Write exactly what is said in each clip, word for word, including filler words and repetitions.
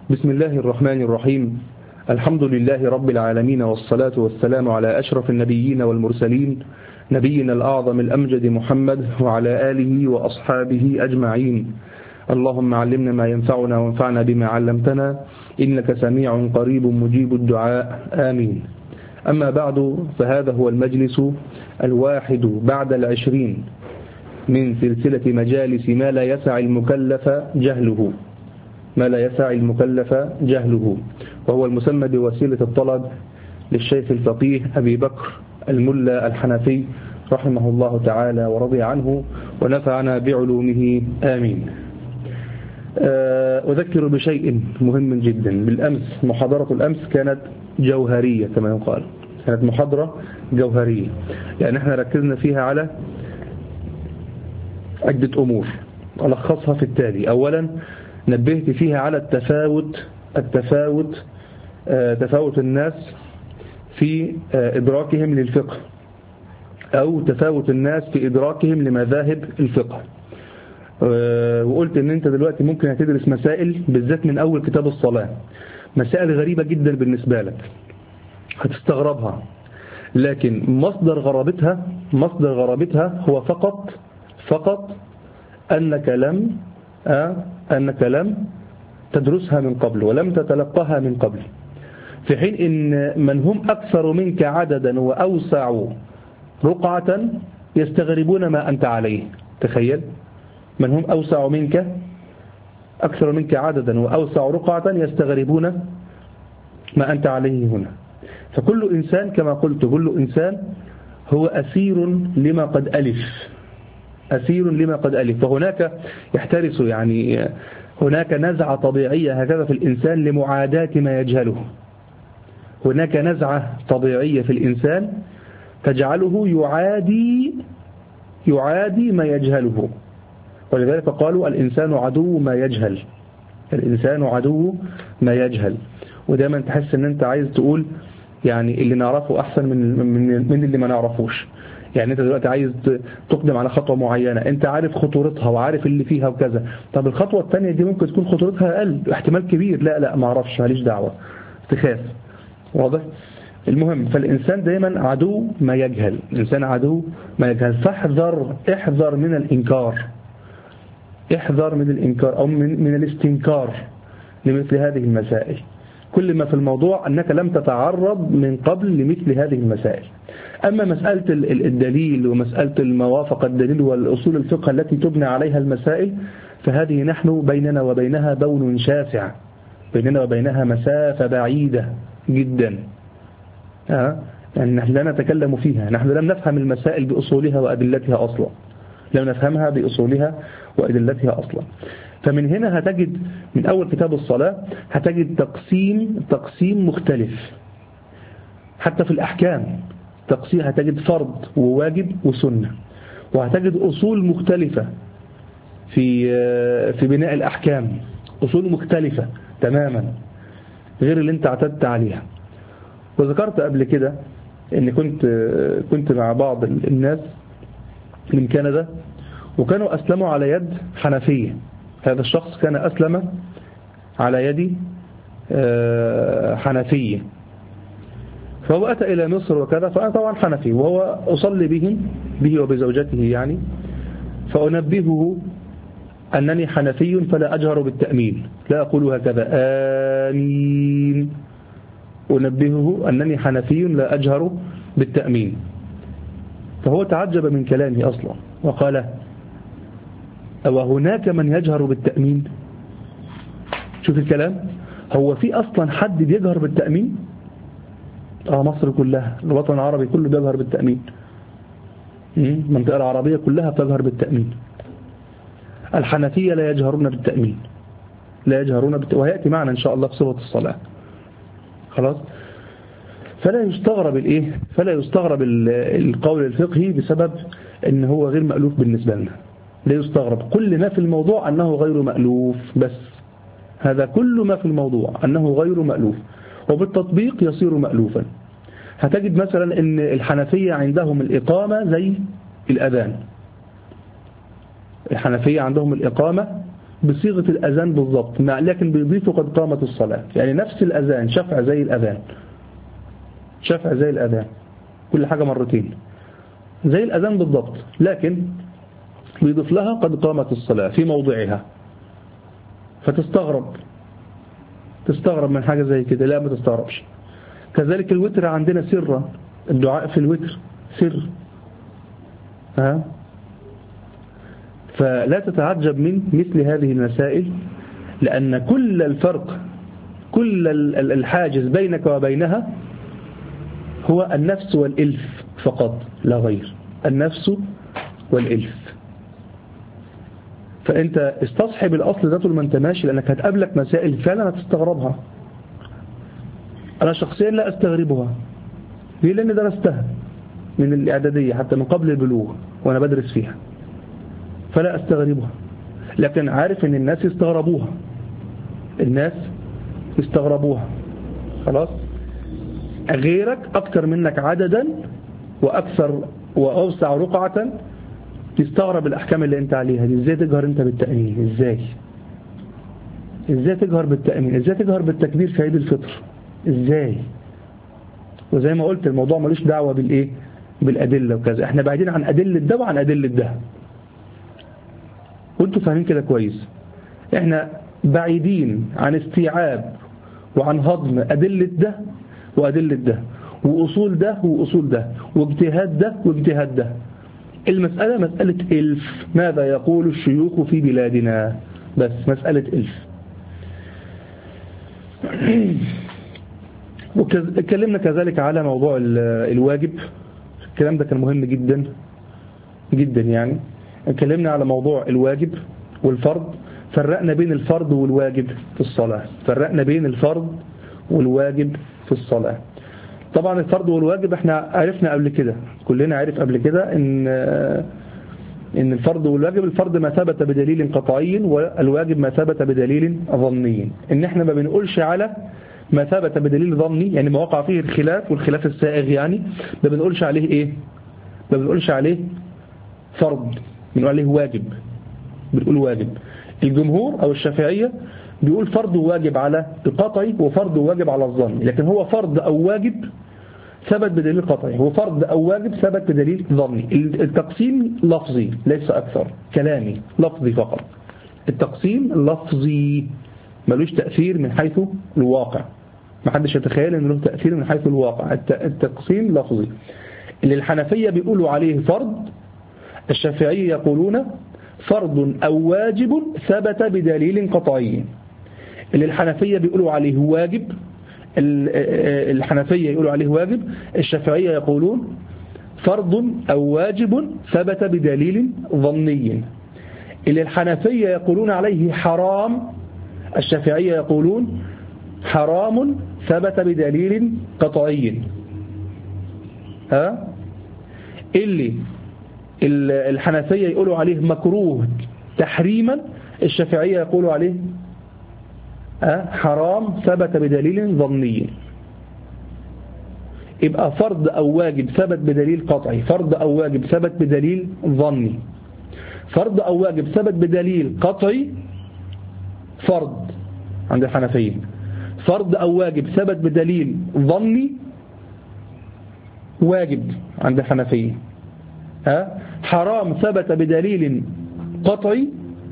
بسم الله الرحمن الرحيم. الحمد لله رب العالمين، والصلاة والسلام على أشرف النبيين والمرسلين، نبينا الأعظم الأمجد محمد وعلى آله وأصحابه أجمعين. اللهم علمنا ما ينفعنا وانفعنا بما علمتنا، إنك سميع قريب مجيب الدعاء، آمين. أما بعد، فهذا هو المجلس الواحد بعد العشرين من سلسلة مجالس ما لا يسع المكلف جهله ما لا يسع المكلف جهله وهو المسمى بوسيلة الطلب للشيخ الفقيه أبي بكر الملا الحنفي رحمه الله تعالى ورضي عنه ونفعنا بعلومه، آمين. أذكر بشيء مهم جدا. بالأمس محاضرة الأمس كانت جوهرية كما يقال، كانت محاضرة جوهرية، يعني احنا ركزنا فيها على عدة أمور ألخصها في التالي. أولا، نبهت فيها على التفاوت التفاوت تفاوت الناس في إدراكهم للفقه، أو تفاوت الناس في إدراكهم لمذاهب الفقه. وقلت ان انت دلوقتي ممكن هتدرس مسائل بالذات من اول كتاب الصلاة، مسائل غريبة جدا بالنسبة لك هتستغربها، لكن مصدر غرابتها مصدر غرابتها هو فقط فقط أنك لم أه أنك لم تدرسها من قبل ولم تتلقاها من قبل، في حين إن من هم أكثر منك عددا وأوسع رقعة يستغربون ما أنت عليه. تخيل، من هم أوسع منك أكثر منك عددا وأوسع رقعة يستغربون ما أنت عليه هنا. فكل إنسان كما قلت كل إنسان هو أسير لما قد ألف أسير لما قد ألف فهناك يحترس، يعني هناك نزعة طبيعية هكذا في الإنسان لمعاداة ما يجهله. هناك نزعة طبيعية في الإنسان تجعله يعادي يعادي ما يجهله، ولذلك قالوا الإنسان عدو ما يجهل الإنسان عدو ما يجهل. ودايما تحس ان انت عايز تقول يعني اللي نعرفه احسن من من من اللي ما نعرفوش. يعني انت دلوقتي عايز تقدم على خطوة معينة، انت عارف خطورتها وعارف اللي فيها وكذا، طب الخطوة الثانية دي ممكن تكون خطورتها اقل، احتمال كبير، لا لا ما اعرفش، ماليش دعوة، تخاف. واضح؟ المهم، فالإنسان دايما عدو ما يجهل الإنسان عدو ما يجهل فاحذر احذر من الإنكار احذر من الإنكار أو من, من الاستنكار لمثل هذه المسائل. كل ما في الموضوع أنك لم تتعرض من قبل لمثل هذه المسائل. أما مسألة الدليل ومسألة الموافقة الدليل والأصول الفقه التي تبنى عليها المسائل، فهذه نحن بيننا وبينها بون شاسع، بيننا وبينها مسافة بعيدة جدا. أه؟ يعني نحن لا نتكلم فيها، نحن لم نفهم المسائل بأصولها وأدلتها أصلا لم نفهمها بأصولها وأدلتها أصلا. فمن هنا هتجد من أول كتاب الصلاة هتجد تقسيم تقسيم مختلف، حتى في الأحكام تقسيم، هتجد فرض وواجب وسنة، وهتجد أصول مختلفة في في بناء الأحكام، أصول مختلفة تماما غير اللي انت اعتدت عليها. وذكرت قبل كده ان كنت كنت مع بعض الناس من كندا، وكانوا أسلموا على يد حنفية. هذا الشخص كان أسلم على يد حنفية، فهو أتى إلى مصر وكذا، فأنا طبعا حنفي، وهو أصلي به به وبزوجته يعني، فأنبهه أنني حنفي فلا أجهر بالتأمين، لا أقول هكذا آمين، أنبهه أنني حنفي لا أجهر بالتأمين. فهو تعجب من كلامي أصلا وقال: أو هناك من يجهر بالتأمين؟ شوف الكلام، هو في أصلا حد بيجهر بالتأمين؟ آه مصر كلها، الوطن العربي كله بيجهر بالتأمين، المنطقة العربية كلها بتجهر بالتأمين. الحنفية لا يجهرون بالتأمين، لا يجهرون بالتأمين، وهيأتي معنا إن شاء الله في صفة الصلاة. خلاص؟ فلا يستغرب الإيه؟ فلا يستغرب القول الفقهي بسبب إن هو غير مألوف بالنسبة لنا. لا يستغرب، كل ما في الموضوع أنه غير مألوف، بس هذا كل ما في الموضوع أنه غير مألوف، وبالتطبيق يصير مألوفا. هتجد مثلا أن الحنفية عندهم الإقامة زي الأذان، الحنفية عندهم الإقامة بصيغة الأذان بالضبط، لكن بيضيفوا قد قامت الصلاة، يعني نفس الأذان شفع زي الأذان، شفع زي الأذان، كل حاجة مرتين زي الأذان بالضبط، لكن بيضيف لها قد قامت الصلاة في موضعها. فتستغرب تستغرب من حاجة زي كده؟ لا، ما تستغربش. كذلك الوتر عندنا سرا، الدعاء في الوتر سر، ها؟ فلا تتعجب من مثل هذه المسائل، لأن كل الفرق، كل الحاجز بينك وبينها هو النفس والإلف فقط لا غير، النفس والإلف. فأنت استصحب الأصل ذاته لما انت ماشي، لأنك هتقابلك مسائل فعلا هتستغربها. أنا شخصيا لا أستغربها، ليه؟ لأن درستها من الإعدادية حتى من قبل البلوغ وأنا بدرس فيها، فلا أستغربها. لكن عارف أن الناس يستغربوها، الناس يستغربوها، خلاص. غيرك أكثر منك عددا وأكثر وأوسع رقعة يستغرب الأحكام اللي أنت عليها دي. إزاي تجهر أنت بالتأمين؟ إزاي إزاي تجهر بالتأمين؟ إزاي تجهر بالتكبير في عيد الفطر؟ إزاي؟ وزي ما قلت الموضوع ملوش دعوة بالإيه؟ بالأدلة وكذا. إحنا بعيدين عن أدلة ده وعن أدلة ده، وانتوا فاهمين كده كويس. إحنا بعيدين عن استيعاب وعن هضم أدلة ده وأدلة ده، وأصول ده وأصول ده، واجتهاد ده واجتهاد ده. المسألة مسألة إلف، ماذا يقول الشيوخ في بلادنا، بس مسألة إلف. واتكلمنا كذلك على موضوع الواجب، الكلام ده كان مهم جدا جدا. يعني اتكلمنا على موضوع الواجب والفرض، فرقنا بين الفرض والواجب في الصلاة، فرقنا بين الفرض والواجب في الصلاة. طبعا الفرض والواجب احنا عرفنا قبل كده، كلنا عرف قبل كده ان ان الفرض والواجب، الفرض ما ثبت بدليل قطعي، والواجب ما ثبت بدليل ظني. ان احنا ما بنقولش على ما ثبت بدليل ظني، يعني ما وقع فيه الخلاف والخلاف السائغ، يعني ما بنقولش عليه ايه، ما بنقولش عليه فرض، بنقول عليه واجب، بنقول واجب. الجمهور او الشافعية بيقول فرض وواجب على القطعي وفرض وواجب على الظني، لكن هو فرض او واجب ثبت بدليل قطعي، هو فرض او واجب ثبت بدليل ظني. التقسيم لفظي ليس اكثر، كلامي لفظي فقط. التقسيم لفظي ملوش تأثير من حيث الواقع، ما حدش يتخيل انه له تأثير من حيث الواقع. التقسيم لفظي. اللي الحنفية بيقولوا عليه فرض، الشافعية يقولون فرض أو واجب ثبت بدليل قطعي. اللي الحنفية بيقولوا عليه واجب، الحنفية يقولوا عليه واجب، الشافعية يقولون فرض أو واجب ثبت بدليل ظني. اللي الحنفية يقولون عليه حرام، الشافعية يقولون حرام ثبت بدليل قطعي. ها؟ اللي الحنفية يقولوا عليه مكروه تحريما، الشافعية يقولوا عليه حرام ثبت بدليل ظني. يبقى فرض أو واجب ثبت بدليل قطعي، فرض أو واجب ثبت بدليل ظني. فرض أو واجب ثبت بدليل قطعي فرض عند الحنفية، فرض أو واجب ثبت بدليل ظني واجب عند الحنفية. ها؟ حرام ثبت بدليل قطعي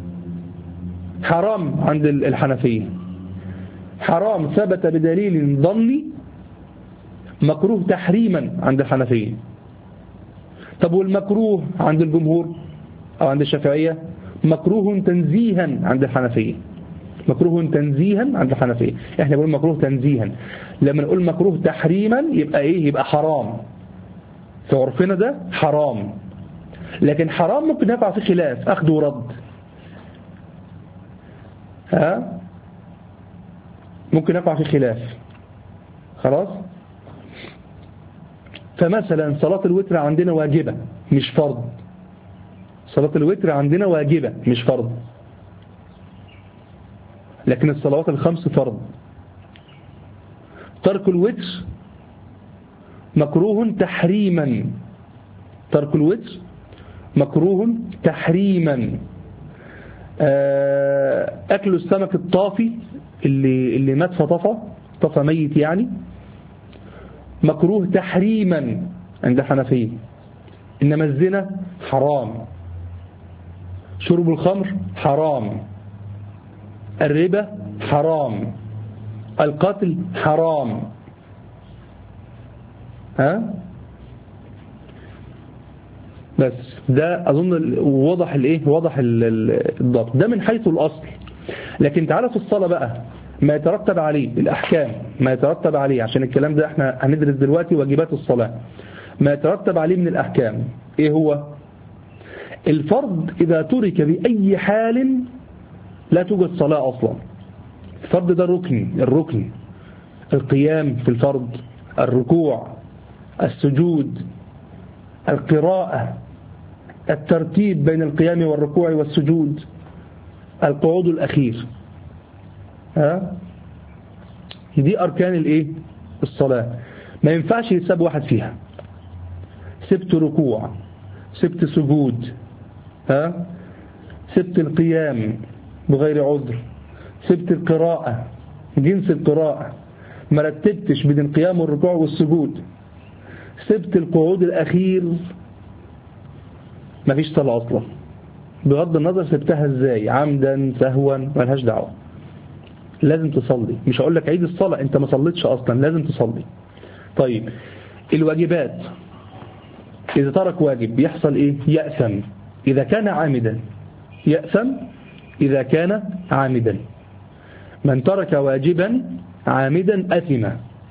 حرام عند الحنفية. حرام ثبت بدليل ظني مكروه تحريما عند الحنفية. طب والمكروه عند الجمهور أو عند الشافعية؟ مكروه تنزيها عند الحنفية، مكروه تنزيها عند الحنفية. احنا بنقول مكروه تنزيها، لما نقول مكروه تحريما يبقى ايه؟ يبقى حرام في عرفنا، ده حرام. لكن حرام ممكن يقع في خلاف، أخذ ورد. ها؟ ممكن يقع في خلاف، خلاص. فمثلا صلاة الوتر عندنا واجبة مش فرض، صلاة الوتر عندنا واجبة مش فرض، لكن الصلوات الخمس فرض. ترك الوتر مكروه تحريما، ترك الوتر مكروه تحريما. أكل السمك الطافي اللي, اللي مات فطفى طفى ميت يعني مكروه تحريما عند الحنفية. إنما الزنا حرام، شرب الخمر حرام، الربا حرام، القتل حرام. ها بس ده أظن واضح الايه واضح الضبط ده من حيث الأصل. لكن تعالى في الصلاة بقى ما يترتب عليه الأحكام، ما يترتب عليه عشان الكلام ده احنا هندرس دلوقتي واجبات الصلاة. ما يترتب عليه من الأحكام ايه هو؟ الفرض إذا ترك بأي حال لا توجد صلاة أصلا. الفرض ده ركن، الركن القيام في الفرض، الركوع، السجود، القراءة، الترتيب بين القيام والركوع والسجود، القعود الأخير. ها دي أركان الإيه؟ الصلاة. ما ينفعش يساب واحد فيها. سبت ركوع، سبت سجود، ها سبت القيام بغير عذر، سبت القراءة جنس القراءة، ما رتبتش بين القيام والركوع والسجود، سبت القعود الأخير، ما فيش صلاة أصلا بغض النظر سبتها ازاي، عمدا سهوا مالهاش دعوة. لازم تصلي. مش هقول لك عيد الصلاة انت ما صليتش أصلا، لازم تصلي. طيب الواجبات إذا ترك واجب يحصل إيه؟ يأثم إذا كان عامدا، يأثم إذا كان عامدا. من ترك واجبا عامدا أثم،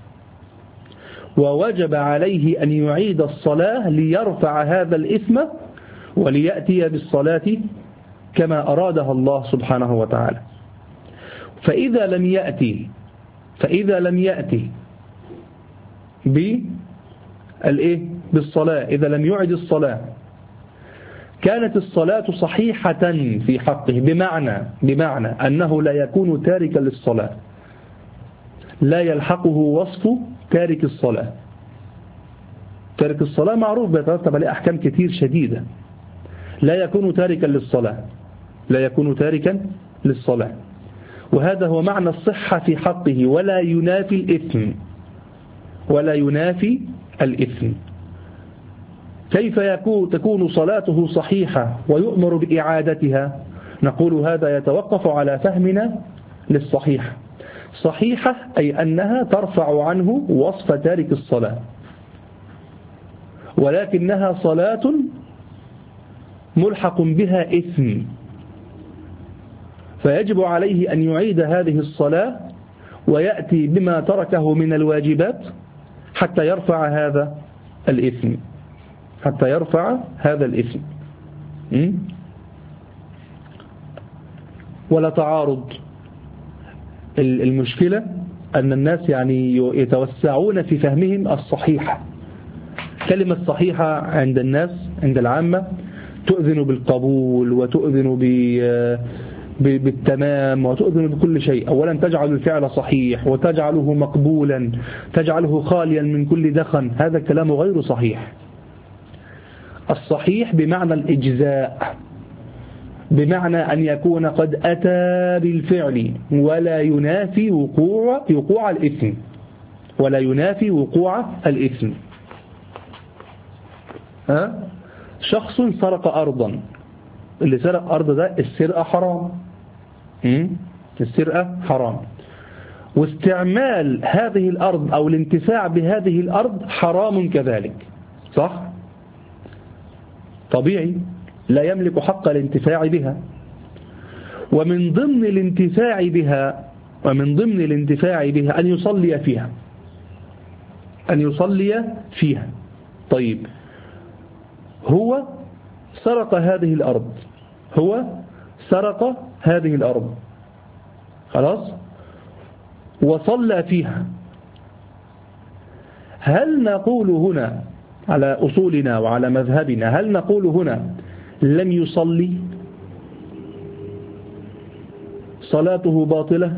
ووجب عليه أن يعيد الصلاة ليرفع هذا الإثم وليأتي بالصلاة كما أرادها الله سبحانه وتعالى. فإذا لم يأتي فإذا لم يأتي بالإيه؟ بالصلاة، إذا لم يعد الصلاة كانت الصلاة صحيحة في حقه، بمعنى بمعنى أنه لا يكون تاركا للصلاة، لا يلحقه وصف تارك الصلاة. تارك الصلاة معروف بيترتب عليه أحكام كتير شديدة. لا يكون تاركا للصلاة، لا يكون تاركا للصلاة، وهذا هو معنى الصحة في حقه، ولا ينافي الإثم، ولا ينافي الإثم. كيف يكون تكون صلاته صحيحة ويؤمر بإعادتها؟ نقول هذا يتوقف على فهمنا للصحيحة. صحيحة أي أنها ترفع عنه وصف تارك الصلاة، ولكنها صلاة ملحق بها إثم، فيجب عليه أن يعيد هذه الصلاة ويأتي بما تركه من الواجبات حتى يرفع هذا الإثم، حتى يرفع هذا الإثم. ولا تعارض. المشكلة أن الناس يعني يتوسعون في فهمهم الصحيحة. كلمة صحيحة عند الناس عند العامة تؤذن بالقبول وتؤذن بالتمام وتؤذن بكل شيء. أولا تجعل الفعل صحيح وتجعله مقبولا، تجعله خاليا من كل دخن. هذا الكلام غير صحيح. الصحيح بمعنى الإجزاء، بمعنى أن يكون قد أتى بالفعل ولا ينافي وقوع وقوع الإثم، ولا ينافي وقوع الإثم. ها؟ شخص سرق أرضا، اللي سرق أرض ده السرقة حرام، السرقة حرام، واستعمال هذه الأرض أو الانتفاع بهذه الأرض حرام كذلك، صح؟ طبيعي، لا يملك حق الانتفاع بها. ومن ضمن الانتفاع بها ومن ضمن الانتفاع بها أن يصلي فيها، أن يصلي فيها. طيب هو سرق هذه الأرض، هو سرق هذه الأرض خلاص وصلى فيها. هل نقول هنا على أصولنا وعلى مذهبنا، هل نقول هنا لم يصلي، صلاته باطلة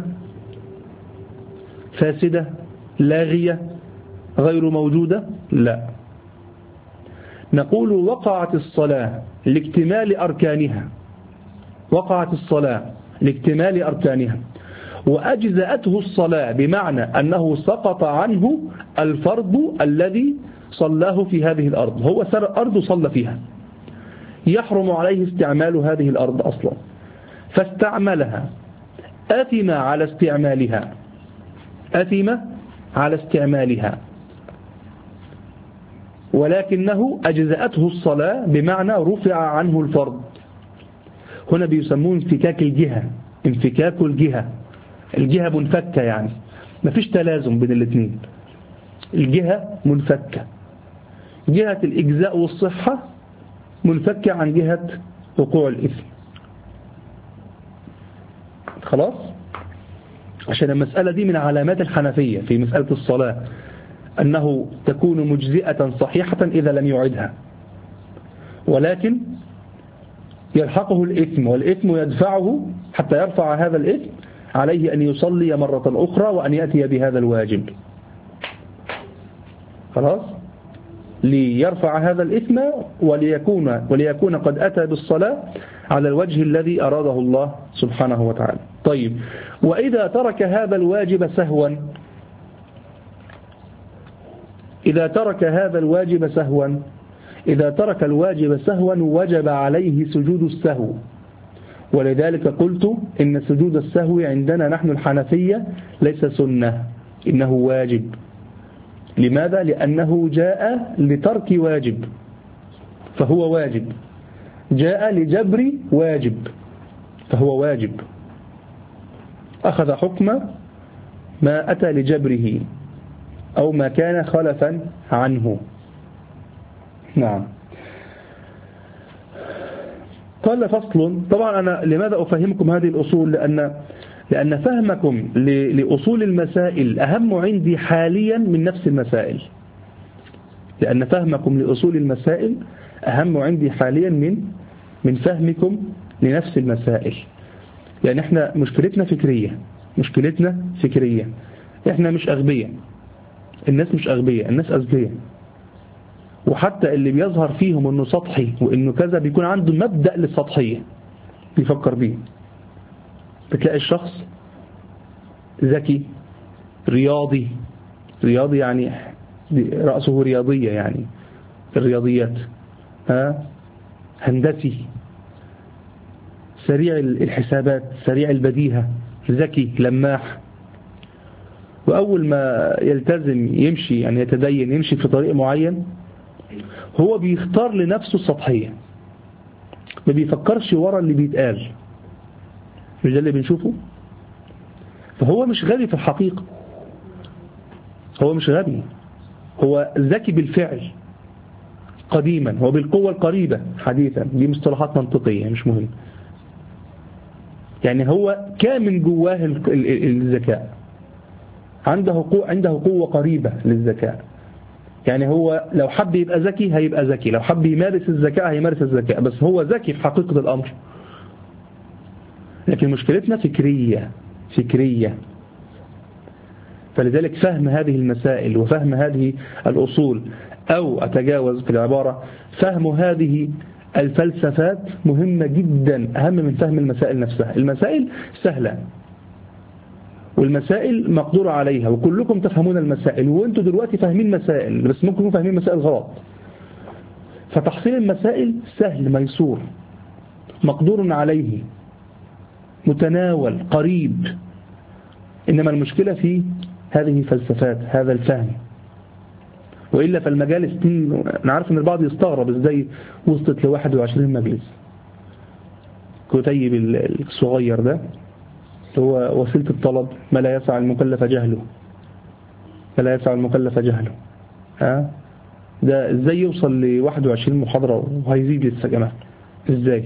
فاسدة لاغية غير موجودة؟ لا، نقول وقعت الصلاة لاكتمال أركانها، وقعت الصلاة لاكتمال أركانها وأجزأته الصلاة بمعنى أنه سقط عنه الفرض الذي صلاه في هذه الأرض، هو سرق أرض صلى فيها، يحرم عليه استعمال هذه الأرض أصلا، فاستعملها، أثم على استعمالها، أثم على استعمالها، ولكنه أجزأته الصلاة بمعنى رفع عنه الفرض. هنا بيسموه انفكاك الجهة، انفكاك الجهة، الجهة منفكة، يعني مفيش تلازم بين الاثنين، الجهة منفكة، جهة الإجزاء والصحة منفكة عن جهة وقوع الإثم. خلاص؟ عشان المسألة دي من علامات الحنفية في مسألة الصلاة، أنه تكون مجزئة صحيحة إذا لم يعدها، ولكن يلحقه الإثم، والإثم يدفعه حتى يرفع هذا الإثم عليه أن يصلي مرة أخرى وأن يأتي بهذا الواجب. خلاص؟ ليرفع هذا الإثم وليكون, وليكون قد أتى بالصلاة على الوجه الذي أراده الله سبحانه وتعالى. طيب، وإذا ترك هذا الواجب سهوا، إذا ترك هذا الواجب سهوا إذا ترك الواجب سهوا وجب عليه سجود السهو. ولذلك قلت إن سجود السهو عندنا نحن الحنفية ليس سنة، إنه واجب. لماذا؟ لأنه جاء لترك واجب، فهو واجب، جاء لجبر واجب فهو واجب، أخذ حكم ما أتى لجبره أو ما كان خلفا عنه. نعم. قال فصل. طبعا أنا لماذا أفهمكم هذه الأصول؟ لأن لأن فهمكم لأصول المسائل أهم عندي حاليا من نفس المسائل، لأن فهمكم لأصول المسائل أهم عندي حاليا من من فهمكم لنفس المسائل. يعني احنا مشكلتنا فكرية، مشكلتنا فكرية احنا مش أغبياء، الناس مش أغبياء، الناس أذكياء، وحتى اللي بيظهر فيهم انه سطحي وانه كذا بيكون عنده مبدأ للسطحية بيفكر بيه. بتلاقي الشخص ذكي رياضي، رياضي يعني رأسه رياضية، يعني الرياضيات، ها هندسي، سريع الحسابات، سريع البديهة، ذكي لماح، وأول ما يلتزم يمشي يعني يتدين يمشي في طريق معين هو بيختار لنفسه السطحية، ما بيفكرش ورا اللي بيتقال. مش ده اللي بنشوفه؟ فهو مش غبي في الحقيقة، هو مش غبي، هو ذكي بالفعل قديما، هو بالقوة القريبة حديثا، دي مصطلحات منطقية مش مهم. يعني هو كامن جواه الذكاء، عنده قوة عنده قوة قريبة للذكاء. يعني هو لو حب يبقى ذكي هيبقى ذكي، لو حب يمارس الذكاء هيمارس الذكاء، بس هو ذكي في حقيقة الأمر. لكن مشكلتنا فكرية فكرية فلذلك فهم هذه المسائل وفهم هذه الأصول، أو أتجاوز في العبارة فهم هذه الفلسفات مهمة جدا، أهم من فهم المسائل نفسها. المسائل سهلة والمسائل مقدور عليها وكلكم تفهمون المسائل، وانتوا دلوقتي فاهمين مسائل بس ممكن تكونوا فاهمين مسائل غلط. فتحصيل المسائل سهل ميسور مقدور عليه متناول قريب، إنما المشكلة في هذه الفلسفات، هذا الفهم. وإلا فالمجالس دي أنا عارف أن البعض يستغرب إزاي وصلت ل واحد وعشرين مجلس. كتيب الصغير ده هو وسيلة الطلب، ما لا يسع المكلف جهله، ما لا يسع المكلف جهله. ها ده إزاي يوصل ل واحد وعشرين محاضرة وهيزيد لسه كمان؟ إزاي؟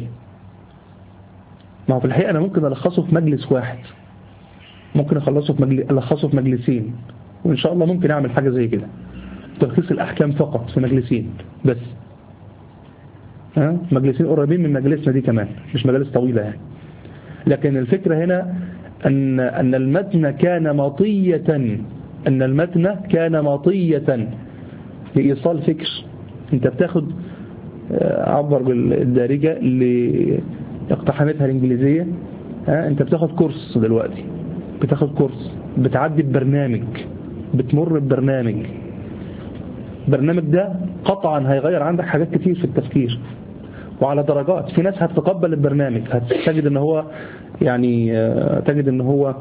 ما هو في الحقيقة أنا ممكن ألخصه في مجلس واحد، ممكن أخلصه في مجلس ألخصه في مجلسين، وإن شاء الله ممكن أعمل حاجة زي كده، تلخيص الأحكام فقط في مجلسين بس. ها مجلسين قريبين من مجلسنا دي كمان، مش مجالس طويلة يعني. لكن الفكرة هنا أن أن المتن كان مطية أن المتن كان مطية لإيصال فكر. أنت بتاخد عبر بالدارجة اقتحمتها الإنجليزية. ها أنت بتاخد كورس دلوقتي، بتاخد كورس، بتعدي ببرنامج، بتمر ببرنامج. البرنامج ده قطعا هيغير عندك حاجات كتير في التفكير وعلى درجات. في ناس هتتقبل البرنامج، هتجد ان هو يعني تجد ان هو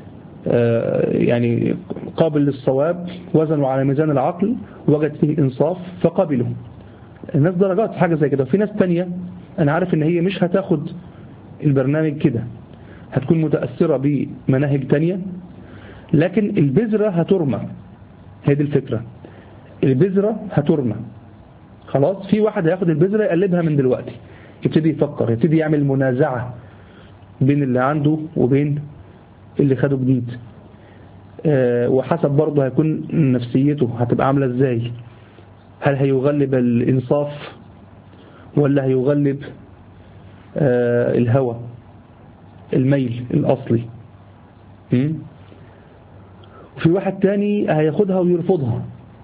يعني قابل للصواب، وزنوا على ميزان العقل وجد فيه انصاف فقبلوا. الناس درجات في حاجة زي كده. وفي ناس تانية انا عارف ان هي مش هتاخد البرنامج كده، هتكون متأثرة بمناهج تانية، لكن البذرة هترمى. هي دي الفكرة، البذرة هترمى. خلاص، في واحد هياخد البذرة يقلبها من دلوقتي، يبتدي يفكر، يبتدي يعمل منازعة بين اللي عنده وبين اللي خده جديد. أه وحسب برضه هيكون نفسيته هتبقى عاملة ازاي. هل هيغلب الإنصاف ولا هيغلب أه الهوى، الميل الأصلي. م? وفي واحد تاني هياخدها ويرفضها،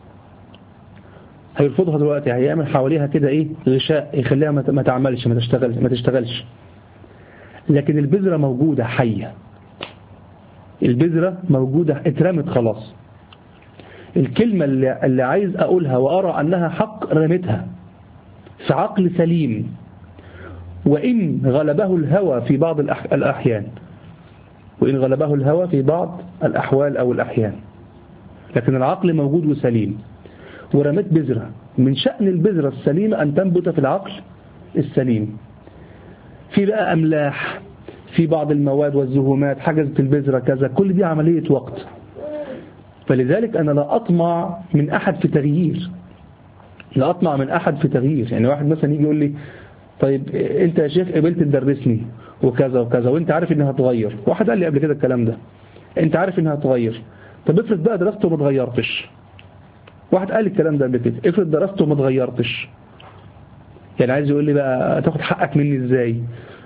هيرفضها دلوقتي، هيعمل حواليها كده ايه غشاء يخليها ما تعملش، ما تشتغلش ما تشتغلش لكن البذرة موجودة حية، البذرة موجودة اترمت خلاص. الكلمة اللي, اللي عايز أقولها وأرى أنها حق رمتها في عقل سليم، وإن غلبه الهوى في بعض الأحيان، وإن غلبه الهوى في بعض الأحوال أو الأحيان، لكن العقل موجود وسليم، ورمت بذرة. من شأن البذرة السليمة أن تنبت في العقل السليم. في بقى أملاح، في بعض المواد والزهومات حجزت البذرة كذا، كل دي عملية وقت. فلذلك أنا لا أطمع من أحد في تغيير، لا أطمع من أحد في تغيير. يعني واحد مثلا يجي يقول لي طيب أنت يا شيخ قبلت تدرسني وكذا وكذا وأنت عارف إنها هتغير. واحد قال لي قبل كده الكلام ده، أنت عارف إنها هتغير، طب افرض بقى درست وما تغيرتش. واحد قال لي الكلام ده قبل كده، افرض درست وما تغيرتش، يعني عايز يقول لي بقى تاخد حقك مني ازاي؟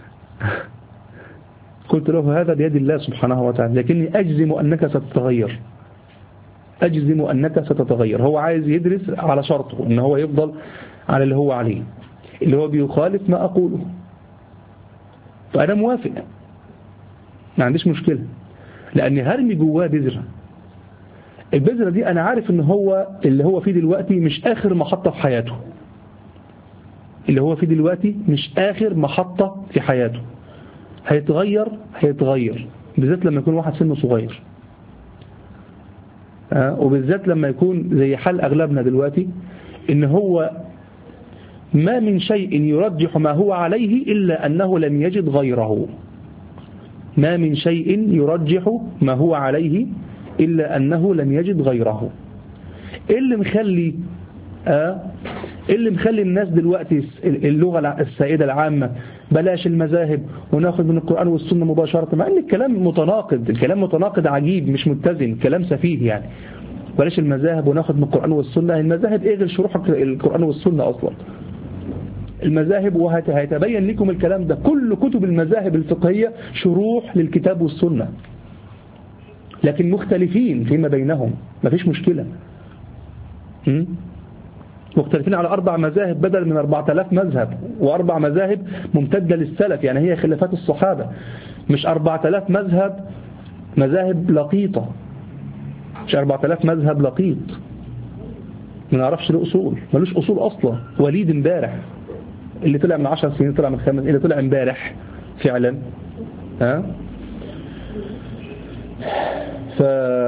قلت له هذا بيد الله سبحانه وتعالى، لكني أجزم أنك ستتغير، أجزم أنك ستتغير. هو عايز يدرس على شرطه إن هو يفضل على اللي هو عليه، اللي هو بيخالف ما أقوله، فأنا موافق، ما عنديش مشكلة، لأني هرمي جواه بذرة. البذرة دي أنا عارف إن هو اللي هو فيه دلوقتي مش آخر محطة في حياته، اللي هو فيه دلوقتي مش آخر محطة في حياته، هيتغير هيتغير بالذات لما يكون واحد سنه صغير، أه؟ وبالذات لما يكون زي حال أغلبنا دلوقتي، إن هو ما من شيء يرجح ما هو عليه إلا أنه لم يجد غيره. ما من شيء يرجح ما هو عليه إلا أنه لم يجد غيره. إيه اللي مخلي آه اللي مخلي الناس دلوقتي اللغة السائدة العامة بلاش المذاهب وناخد من القرآن والسنة مباشرة، مع ان الكلام متناقض، الكلام متناقض عجيب مش متزن، كلام سفيه. يعني بلاش المذاهب وناخد من القرآن والسنة، المذاهب ايه غير شروح القرآن والسنة اصلا؟ المذاهب، وهيتبين لكم الكلام ده، كل كتب المذاهب الفقهية شروح للكتاب والسنة، لكن مختلفين فيما بينهم، مفيش مشكلة. م? مختلفين على أربع مذاهب بدل من أربعة آلاف مذهب، وأربع مذاهب ممتدة للسلف، يعني هي خلافات الصحابة، مش أربعة آلاف مذهب مذاهب لقيطة، مش أربعة آلاف مذهب لقيط ما نعرفش له أصول، ملوش أصول أصلا، وليد امبارح اللي طلع من عشر سنين، طلع من خمس، اللي طلع امبارح فعلا. ها ف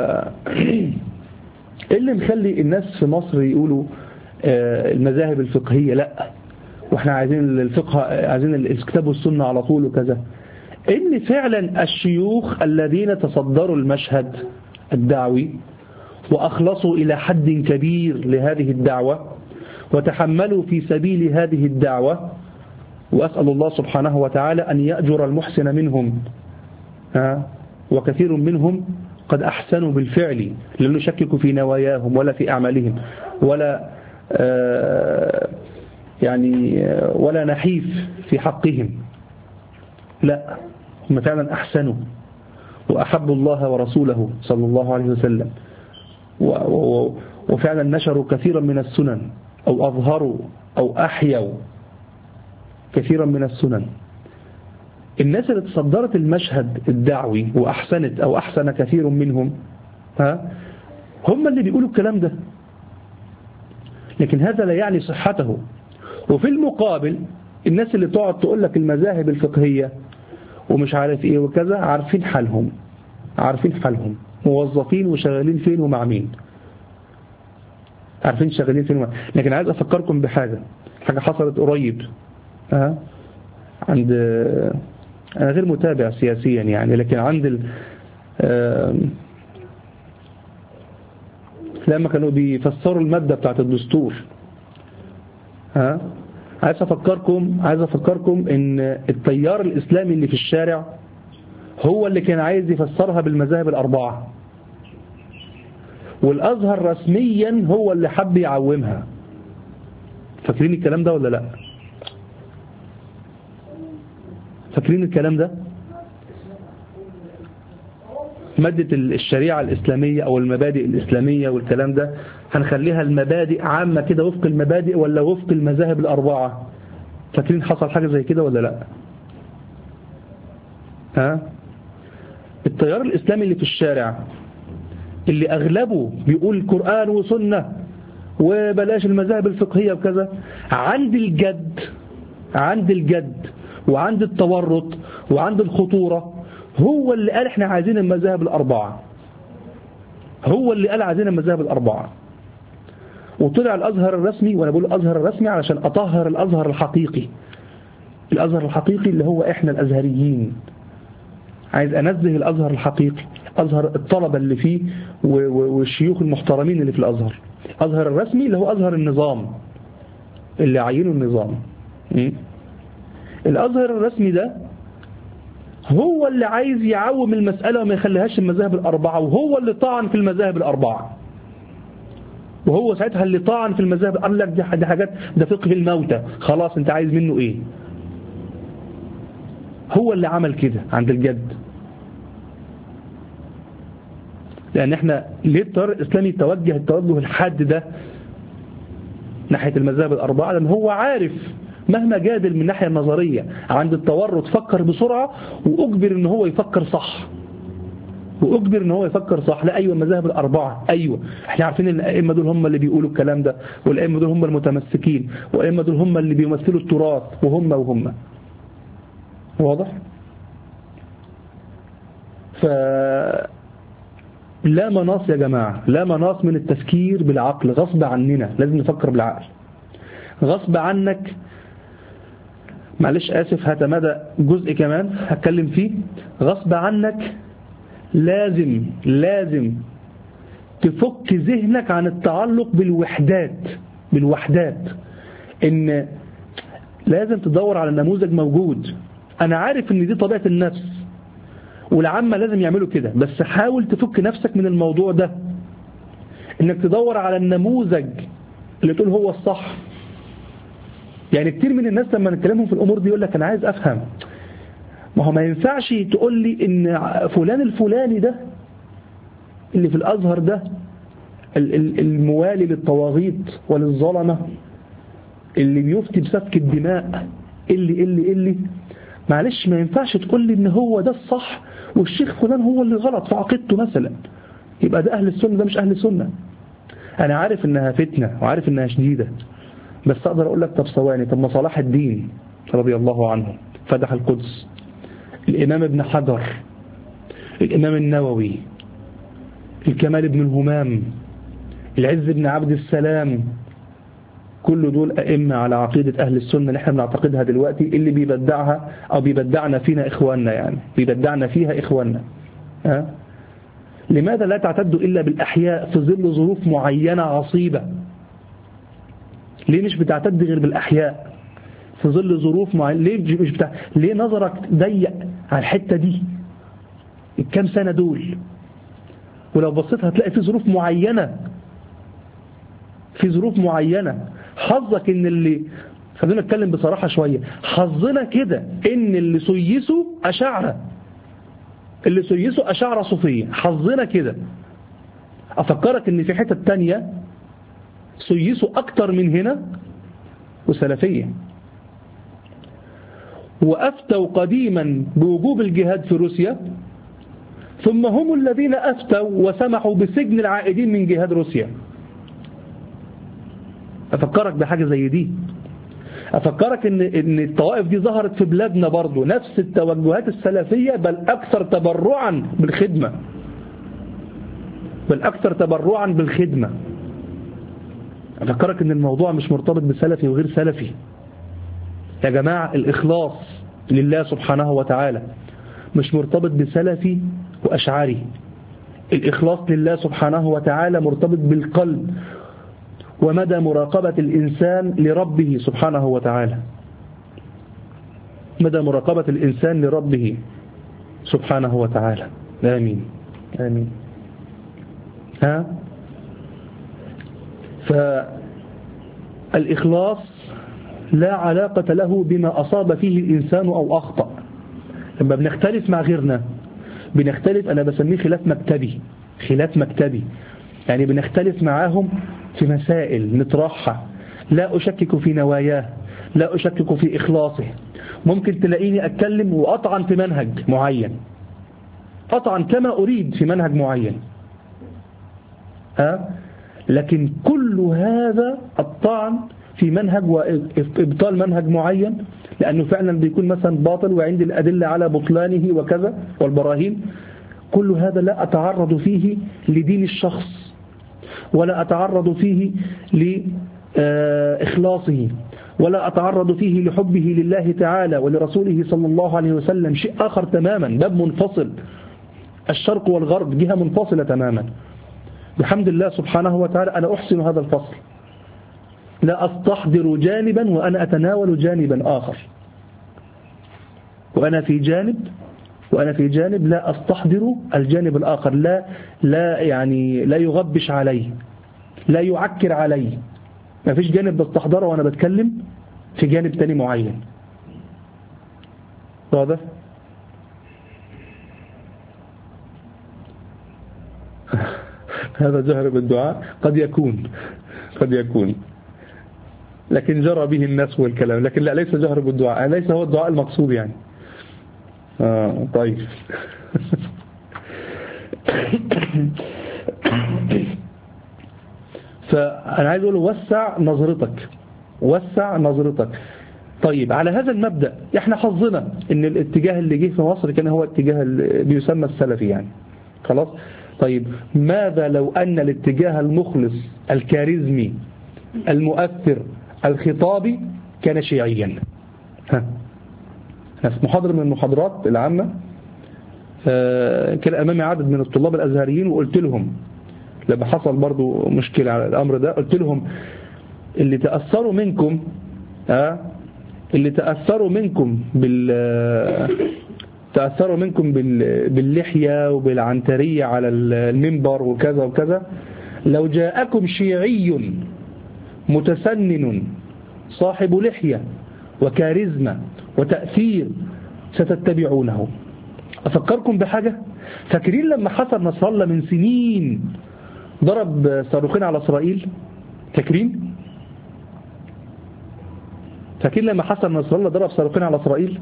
اللي مخلي الناس في مصر يقولوا المذاهب الفقهية لا، واحنا عايزين الفقه، عايزين الكتاب والسنة على طول وكذا، ان فعلا الشيوخ الذين تصدروا المشهد الدعوي واخلصوا الى حد كبير لهذه الدعوة وتحملوا في سبيل هذه الدعوة، واسأل الله سبحانه وتعالى ان يأجر المحسن منهم، ها وكثير منهم قد احسنوا بالفعل، لا نشكك في نواياهم ولا في اعمالهم ولا آه يعني آه ولا نحيف في حقهم، لا هم فعلا أحسنوا وأحبوا الله ورسوله صلى الله عليه وسلم، وفعلا نشروا كثيرا من السنن أو أظهروا أو أحيوا كثيرا من السنن. الناس اللي تصدرت المشهد الدعوي وأحسنت أو أحسن كثير منهم ها هم اللي بيقولوا الكلام ده، لكن هذا لا يعني صحته. وفي المقابل الناس اللي تقعد تقول لك المذاهب الفقهية ومش عارف ايه وكذا عارفين حالهم، عارفين حالهم موظفين وشغالين فين ومع مين، عارفين شغالين فين ومع. لكن عايز أفكركم بحاجة، حاجة حصلت قريب ها عند، أنا غير متابع سياسيا يعني، لكن عند ال... لما كانوا بيفسروا المادة بتاعت الدستور ها عايز أفكركم عايز أفكركم إن التيار الإسلامي اللي في الشارع هو اللي كان عايز يفسرها بالمذاهب الأربعة، والأزهر رسميا هو اللي حب يعومها. فاكرين الكلام ده ولا لا؟ فاكرين الكلام ده؟ مادة الشريعة الإسلامية أو المبادئ الإسلامية والكلام ده هنخليها المبادئ عامة كده وفق المبادئ ولا وفق المذاهب الأربعة؟ فاكرين حصل حاجة زي كده ولا لا؟ ها؟ التيار الإسلامي اللي في الشارع اللي أغلبه بيقول قرآن وسنة وبلاش المذاهب الفقهية وكذا، عند الجد عند الجد وعند التورط وعند الخطورة هو اللي قال احنا عايزين المذاهب الأربعة، هو اللي قال عايزين المذاهب الأربعة. وطلع الأزهر الرسمي، وأنا بقول الأزهر الرسمي علشان أطهر الأزهر الحقيقي، الأزهر الحقيقي اللي هو احنا الأزهريين، عايز أنزه الأزهر الحقيقي، أزهر الطلبة اللي فيه والشيوخ المحترمين اللي في الأزهر. الأزهر الرسمي اللي هو أزهر النظام اللي عينوا النظام. الأزهر الرسمي ده هو اللي عايز يعوم المسألة وما يخليهاش المذاهب الأربعة، وهو اللي طعن في المذاهب الأربعة، وهو ساعتها اللي طعن في المذاهب، قال لك دي حاجات ده فقه الموتى، خلاص انت عايز منه ايه؟ هو اللي عمل كده عند الجد. لأن احنا ليه التيار الإسلامي توجه التوجه الحاد ده ناحية المذاهب الأربعة؟ لأن هو عارف مهما جادل من الناحية النظرية عند التورط فكر بسرعة وأجبر ان هو يفكر صح، وأجبر ان هو يفكر صح. لا أيوة المذاهب الأربعة أيوة، احنا عارفين ان الأئمة دول هم اللي بيقولوا الكلام ده، والأئمة دول هم المتمسكين، والأئمة دول هم اللي بيمثلوا التراث، وهم وهم واضح؟ ف لا مناص يا جماعة، لا مناص من التفكير بالعقل، غصب عننا لازم نفكر بالعقل. غصب عنك، معلش آسف هتمدى جزء كمان هتكلم فيه، غصب عنك لازم لازم تفك ذهنك عن التعلق بالوحدات بالوحدات ان لازم تدور على نموذج موجود. انا عارف ان دي طبيعة النفس والعامة لازم يعملوا كده، بس حاول تفك نفسك من الموضوع ده، انك تدور على النموذج اللي تقول هو الصح. يعني كتير من الناس لما نتكلمهم في الأمور دي يقول لك أنا عايز أفهم، ما هو ما ينفعش تقول لي إن فلان الفلاني ده اللي في الأزهر ده الموالي للطواغيت وللظلمة اللي بيفتي بسفك الدماء اللي اللي اللي معلش ما ينفعش تقول لي إن هو ده الصح والشيخ فلان هو اللي غلط في عقيدته مثلا، يبقى ده أهل السنة ده مش أهل السنة. أنا عارف إنها فتنة وعارف إنها شديدة، بس أقدر أقول لك طب ثواني، طب ما صلاح الدين رضي الله عنه فتح القدس، الإمام ابن حجر، الإمام النووي، الكمال ابن الهمام، العز بن عبد السلام، كل دول أئمة على عقيدة أهل السنة اللي احنا بنعتقدها دلوقتي، اللي بيبدعها أو بيبدعنا فينا إخواننا، يعني بيبدعنا فيها إخواننا. أه؟ لماذا لا تعتد إلا بالأحياء في ظل ظروف معينة عصيبة؟ ليه مش بتعتد غير بالأحياء في ظل ظروف معينة؟ ليه مش بتاع... ليه نظرك ضيق على الحتة دي الكام سنة دول؟ ولو بصيت هتلاقي في ظروف معينة، في ظروف معينة حظك ان اللي، خلينا نتكلم بصراحة شوية، حظنا كده ان اللي سيسوا أشاعرة، اللي سيسوا أشاعرة صوفية، حظنا كده. أفكرك ان في حتة تانية سيسوا أكتر من هنا وسلفية، وأفتوا قديما بوجوب الجهاد في روسيا، ثم هم الذين أفتوا وسمحوا بسجن العائدين من جهاد روسيا. أفكرك بحاجة زي دي، أفكرك إن إن الطوائف دي ظهرت في بلادنا برضو نفس التوجهات السلفية، بل أكثر تبرعا بالخدمة، بل أكثر تبرعا بالخدمة. أفكرك إن الموضوع مش مرتبط بسلفي وغير سلفي يا جماعة. الإخلاص لله سبحانه وتعالى مش مرتبط بسلفي وأشعري. الإخلاص لله سبحانه وتعالى مرتبط بالقلب ومدى مراقبة الإنسان لربه سبحانه وتعالى، مدى مراقبة الإنسان لربه سبحانه وتعالى. آمين آمين. ها فالإخلاص لا علاقة له بما أصاب فيه الإنسان أو أخطأ. لما بنختلف مع غيرنا بنختلف، أنا بسميه خلاف مكتبي، خلاف مكتبي، يعني بنختلف معاهم في مسائل نطرحها، لا أشكك في نواياه، لا أشكك في إخلاصه. ممكن تلاقيني أتكلم وأطعن في منهج معين، أطعن كما أريد في منهج معين، ها؟ لكن كل هذا الطعن في منهج وإبطال منهج معين لأنه فعلا بيكون مثلا باطل وعندي الأدلة على بطلانه وكذا والبراهين، كل هذا لا أتعرض فيه لدين الشخص، ولا أتعرض فيه لإخلاصه، ولا أتعرض فيه لحبه لله تعالى ولرسوله صلى الله عليه وسلم. شيء آخر تماما، باب منفصل، الشرق والغرب جهة منفصلة تماما. بحمد الله سبحانه وتعالى أنا أحسن هذا الفصل، لا أستحضر جانبا وأنا أتناول جانبا آخر، وأنا في جانب وأنا في جانب لا أستحضر الجانب الآخر، لا لا يعني لا يغبش علي، لا يعكر علي. ما فيش جانب بستحضره وأنا بتكلم في جانب تاني معين. واضح؟ هذا جهر بالدعاء قد يكون قد يكون لكن جرى به الناس والكلام، لكن لا، ليس جهر بالدعاء، ليس هو الدعاء المقصود يعني. آه طيب. فأنا عايز أقول وسع نظرتك، وسع نظرتك. طيب على هذا المبدأ احنا حظنا ان الاتجاه اللي جه في مصر كان هو اتجاه اللي بيسمى السلفي يعني، خلاص. طيب ماذا لو أن الاتجاه المخلص الكاريزمي المؤثر الخطابي كان شيعيا؟ ها في محاضرة من المحاضرات العامة كان أمامي عدد من الطلاب الأزهريين، وقلت لهم لما حصل برضو مشكلة على الأمر ده، قلت لهم اللي تأثروا منكم ها اللي تأثروا منكم بال تأثروا منكم باللحية وبالعنترية على المنبر وكذا وكذا، لو جاءكم شيعي متسنن صاحب لحية وكاريزما وتأثير ستتبعونه. أفكركم بحاجة، فاكرين لما حسن نصر الله من سنين ضرب صاروخين على إسرائيل؟ فاكرين؟ فاكرين لما حسن نصر الله ضرب صاروخين على إسرائيل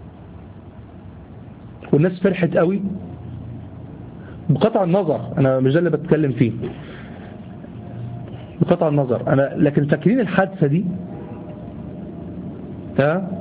والناس فرحت قوي؟ بقطع النظر، أنا مش ده اللي بتكلم فيه، بقطع النظر أنا، لكن فاكرين الحادثة دي؟ ها؟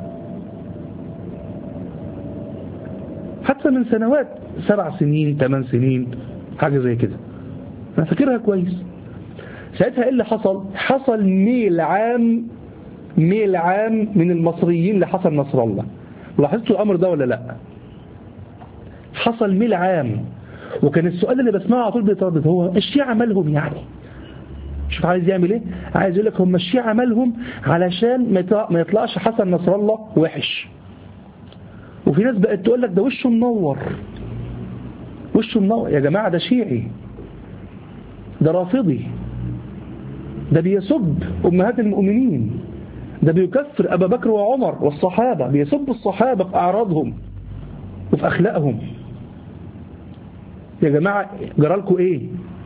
حتى من سنوات، سبع سنين ثمان سنين حاجة زي كده، أنا فاكرها كويس. ساعتها إيه اللي حصل؟ حصل ميل عام ميل عام من المصريين لحسن نصر الله. لاحظتوا الأمر ده ولا لا؟ حصل ميل عام، وكان السؤال اللي بسمعه على طول بيتردد، هو الشيعة مالهم يعني؟ شوف عايز يعمل ايه؟ عايز يقول لك هم الشيعة مالهم علشان ما يطلعش حسن نصر الله وحش. وفي ناس بقت تقول لك ده وشه منور، وشه منور. يا جماعة ده شيعي، ده رافضي، ده بيسب أمهات المؤمنين، ده بيكفر أبا بكر وعمر والصحابة، بيسب الصحابة في أعراضهم وفي أخلاقهم. يا جماعة جرالكوا إيه؟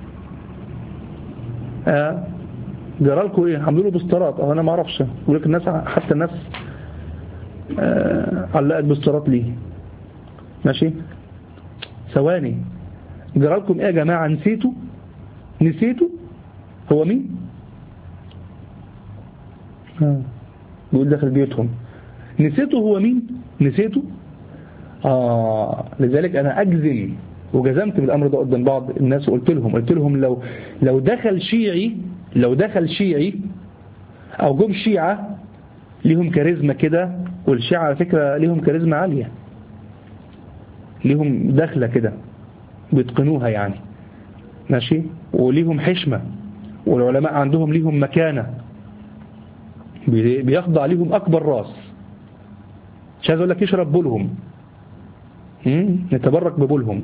آه جرالكوا إيه؟ عملوا له بوسترات، أو أنا ما أعرفش، يقول لك الناس، حتى الناس آه علقت بوسترات ليه. ماشي، ثواني، جرى لكم ايه يا جماعة؟ نسيتوا نسيتوا هو مين؟ آه. بيقول داخل بيوتهم نسيتوا هو مين؟ نسيتوا؟ آه لذلك أنا أجزم وجزمت بالأمر ده قدام بعض الناس وقلت لهم قلت لهم لو لو دخل شيعي لو دخل شيعي أو جم شيعة ليهم كاريزما كده، والشيعة على فكرة ليهم كاريزما عالية، ليهم دخلة كده بيتقنوها يعني، ماشي، وليهم حشمة، والعلماء عندهم ليهم مكانة بيخضع ليهم أكبر راس. مش عايز أقول لك يشرب بولهم، نتبرك ببولهم.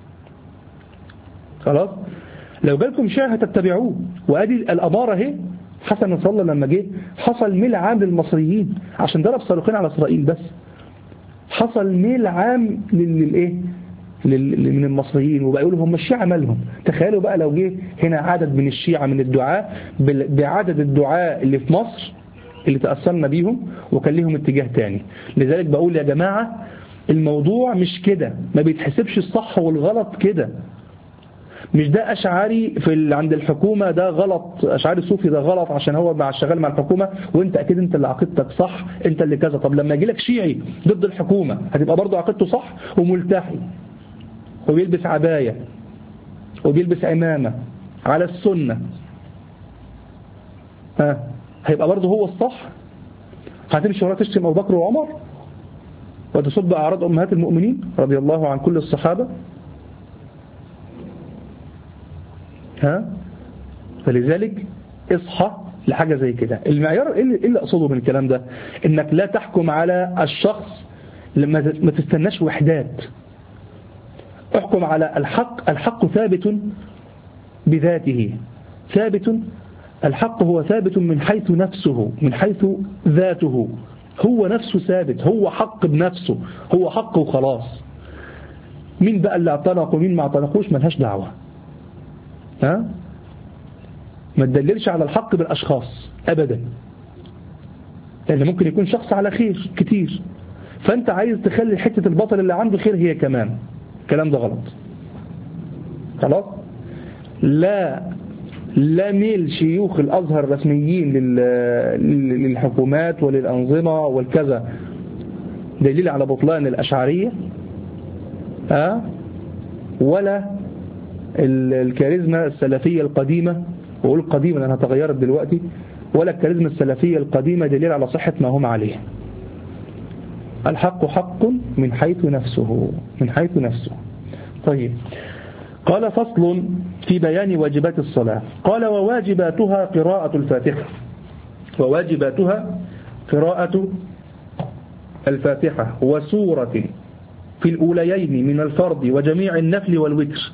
خلاص، لو جالكم شيعة هتتبعوه. وأدي الأمارة اهي. حسن نصر الله لما جه حصل ميل عام للمصريين عشان ضرب صاروخين على إسرائيل، بس حصل ميل عام للإيه من المصريين، وبقى يقولوا هم الشيعة مالهم. تخيلوا بقى لو جه هنا عدد من الشيعة من الدعاء بعدد الدعاء اللي في مصر اللي تأثرنا بيهم وكان لهم اتجاه تاني. لذلك بقول يا جماعة الموضوع مش كده، ما بيتحسبش الصح والغلط كده. مش ده أشعاري في عند الحكومة ده غلط، أشعاري صوفي ده غلط عشان هو مع شغال مع الحكومة وانت أكيد انت اللي عقيدتك صح، انت اللي كذا. طب لما يجي لك شيعي ضد الحكومة هتبقى برضه عقيدته صح وملتحي وبيلبس عباية وبيلبس عمامة على السنة، ها هيبقى برضه هو الصح؟ هتمشي وراه تشتم أبو بكر وعمر وتصب أعراض أمهات المؤمنين رضي الله عن كل الصحابة؟ ها؟ فلذلك اصحى لحاجة زي كده. المعيار ايه اللي اقصده من الكلام ده؟ انك لا تحكم على الشخص لما ما تستناش وحدات. احكم على الحق. الحق ثابت بذاته، ثابت. الحق هو ثابت من حيث نفسه، من حيث ذاته، هو نفسه ثابت، هو حق بنفسه، هو حق وخلاص. مين بقى اللي اعتنق ومين ما اعتنقوش ملهاش دعوة. ها؟ ما تدللش على الحق بالأشخاص أبدا، لأن ممكن يكون شخص على خير كتير، فأنت عايز تخلي حتة البطل اللي عنده خير هي كمان. الكلام ده غلط. خلاص، لا لا ميل شيوخ الأزهر الرسميين للحكومات وللأنظمة والكذا دليل على بطلان الأشعرية، ها؟ ولا الكاريزما السلفية القديمة، وأقول قديمة لأنها تغيرت دلوقتي، ولا الكاريزما السلفية القديمة دليل على صحة ما هم عليه. الحق حق من حيث نفسه، من حيث نفسه. طيب، قال فصل في بيان واجبات الصلاة. قال وواجباتها قراءة الفاتحة. وواجباتها قراءة الفاتحة وسورة في الأوليين من الفرض وجميع النفل والوتر.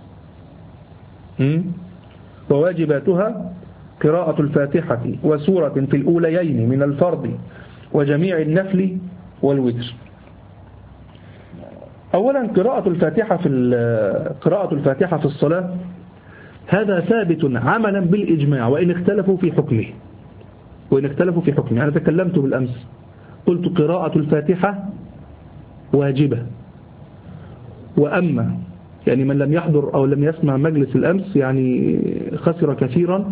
وواجباتها قراءة الفاتحة وسورة في الأوليين من الفرض وجميع النفل والوتر. أولا قراءة الفاتحة في قراءة الفاتحة في الصلاة هذا ثابت عملا بالإجماع، وإن اختلفوا في حكمه وإن اختلفوا في حكمه. أنا تكلمت بالأمس قلت قراءة الفاتحة واجبة، وأما يعني من لم يحضر أو لم يسمع مجلس الأمس يعني خسر كثيرا،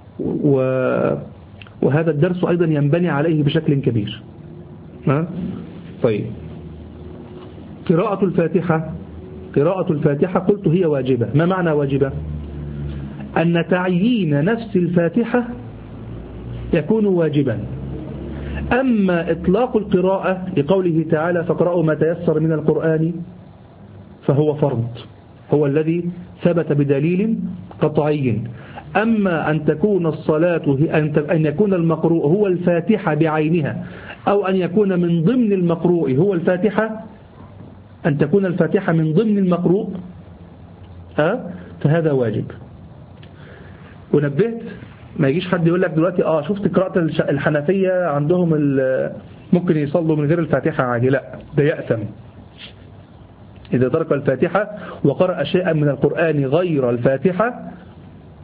وهذا الدرس أيضا ينبني عليه بشكل كبير. ها؟ طيب، قراءة الفاتحة قراءة الفاتحة قلت هي واجبة. ما معنى واجبة؟ أن تعيين نفس الفاتحة يكون واجبا. أما إطلاق القراءة لقوله تعالى فاقرأوا ما تيسر من القرآن فهو فرض، هو الذي ثبت بدليل قطعي. أما أن تكون الصلاة أن يكون المقروء هو الفاتحة بعينها، أو أن يكون من ضمن المقروء هو الفاتحة، أن تكون الفاتحة من ضمن المقروء، أه؟ فهذا واجب. ونبهت ما يجيش حد يقول لك دلوقتي آه شفت قراءة الحنفية عندهم ممكن يصلوا من غير الفاتحة عادي. لا، ده يأثم إذا ترك الفاتحة وقرأ شيئا من القرآن غير الفاتحة،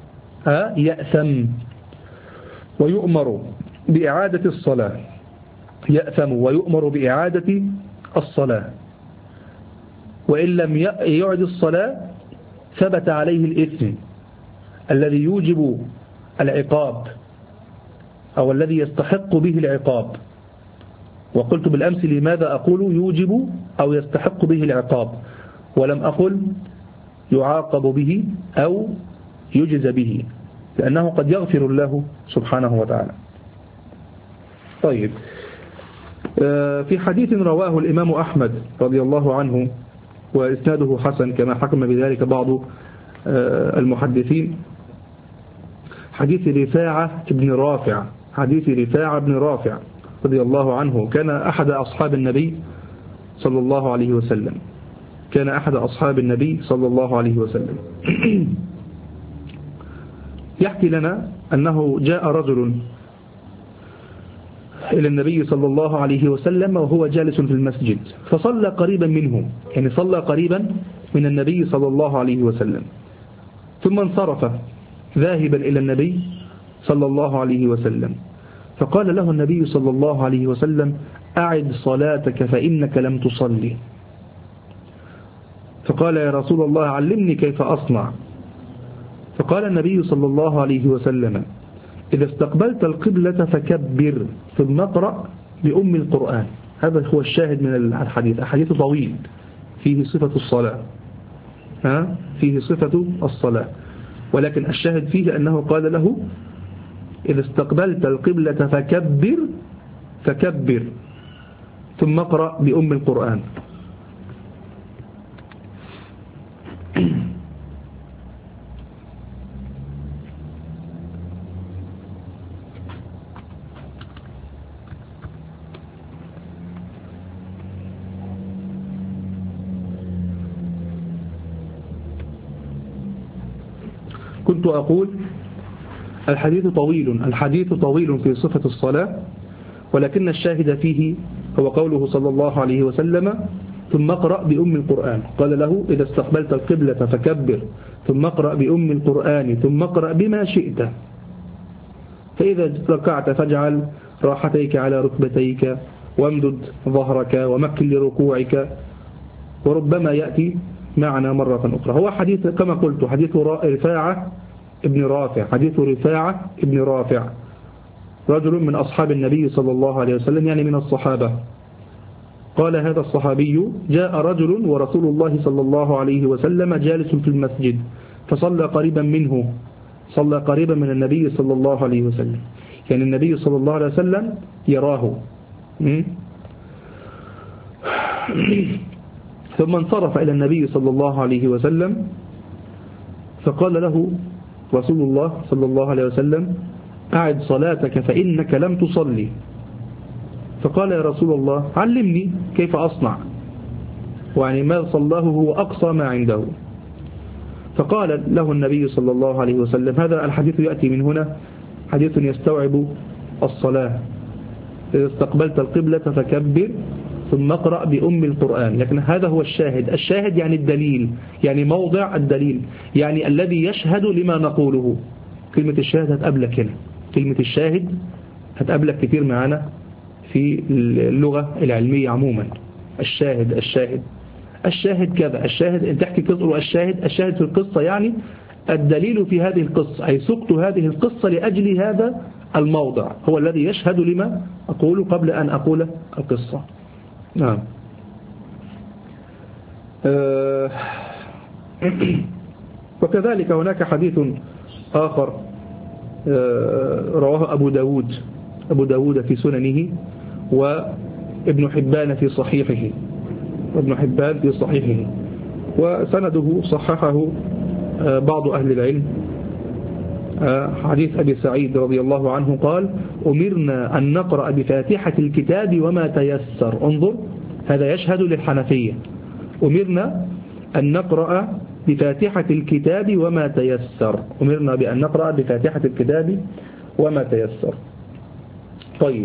أه؟ يأثم ويؤمر بإعادة الصلاة. يأثم ويؤمر بإعادة الصلاة، وإن لم يعد الصلاة ثبت عليه الإثم الذي يوجب العقاب أو الذي يستحق به العقاب. وقلت بالأمس لماذا أقول يوجب أو يستحق به العقاب ولم أقل يعاقب به أو يجز به، لأنه قد يغفر الله سبحانه وتعالى. طيب، في حديث رواه الإمام أحمد رضي الله عنه وإسناده حسن كما حكم بذلك بعض المحدثين، حديث رفاعة بن رافع حديث رفاعة بن رافع رضي الله عنه، كان أحد أصحاب النبي صلى الله عليه وسلم كان أحد أصحاب النبي صلى الله عليه وسلم يحكي لنا أنه جاء رجل إلى النبي صلى الله عليه وسلم وهو جالس في المسجد، فصلى قريبا منه، يعني صلى قريبا من النبي صلى الله عليه وسلم، ثم انصرف ذاهبا إلى النبي صلى الله عليه وسلم، فقال له النبي صلى الله عليه وسلم: أعد صلاتك فإنك لم تصلي. فقال: يا رسول الله علمني كيف أصنع. فقال النبي صلى الله عليه وسلم: إذا استقبلت القبلة فكبر ثم اقرأ بأم القرآن. هذا هو الشاهد من الحديث. الحديث طويل فيه صفة الصلاة ها فيه صفة الصلاة ولكن الشاهد فيه أنه قال له: إذا استقبلت القبلة فكبر فكبر ثم اقرأ بأم القرآن. كنت أقول الحديث طويل الحديث طويل في صفة الصلاة، ولكن الشاهد فيه هو قوله صلى الله عليه وسلم: ثم اقرأ بأم القرآن. قال له: إذا استقبلت القبلة فكبر ثم اقرأ بأم القرآن ثم اقرأ بما شئت، فإذا ركعت فاجعل راحتيك على ركبتيك وامدد ظهرك ومكن لركوعك، وربما يأتي معنا مرة أخرى. هو حديث كما قلت حديث رفاعة ابن رافع حديث رفاعة ابن رافع رجل من أصحاب النبي صلى الله عليه وسلم، يعني من الصحابة. قال هذا الصحابي: جاء رجل ورسول الله صلى الله عليه وسلم جالس في المسجد، فصلى قريبا منه صلى قريبا من النبي صلى الله عليه وسلم، يعني النبي صلى الله عليه وسلم يراه. ثم انصرف إلى النبي صلى الله عليه وسلم، فقال له رسول الله صلى الله عليه وسلم: أعد صلاتك فإنك لم تصلي. فقال: يا رسول الله علمني كيف أصنع، ويعني ما صلاه هو أقصى ما عنده. فقال له النبي صلى الله عليه وسلم: هذا الحديث يأتي من هنا حديث يستوعب الصلاة. إذا استقبلت القبلة فكبر ثم اقرأ بأم القرآن. لكن هذا هو الشاهد الشاهد يعني الدليل، يعني موضع الدليل، يعني الذي يشهد لما نقوله. كلمة الشاهد هتقابلك هنا كلمة الشاهد هتقابلك كتير معنا في اللغة العلمية عموما. الشاهد الشاهد الشاهد كذا الشاهد انت تحكي قصة الشاهد الشاهد في القصة، يعني الدليل في هذه القصة، أي سقت هذه القصة لأجل هذا الموضع، هو الذي يشهد لما أقول قبل أن أقول القصة. نعم. أه وكذلك هناك حديث آخر أه رواه أبو داود أبو داود في سننه، وابن حبان في صحيحه وابن حبان في صحيحه وسنده صححه أه بعض أهل العلم. أه حديث أبي سعيد رضي الله عنه قال: أمرنا أن نقرأ بفاتحة الكتاب وما تيسر. انظر، هذا يشهد للحنفية. أمرنا أن نقرأ بفاتحة الكتاب وما تيسر أمرنا بأن نقرأ بفاتحة الكتاب وما تيسر. طيب،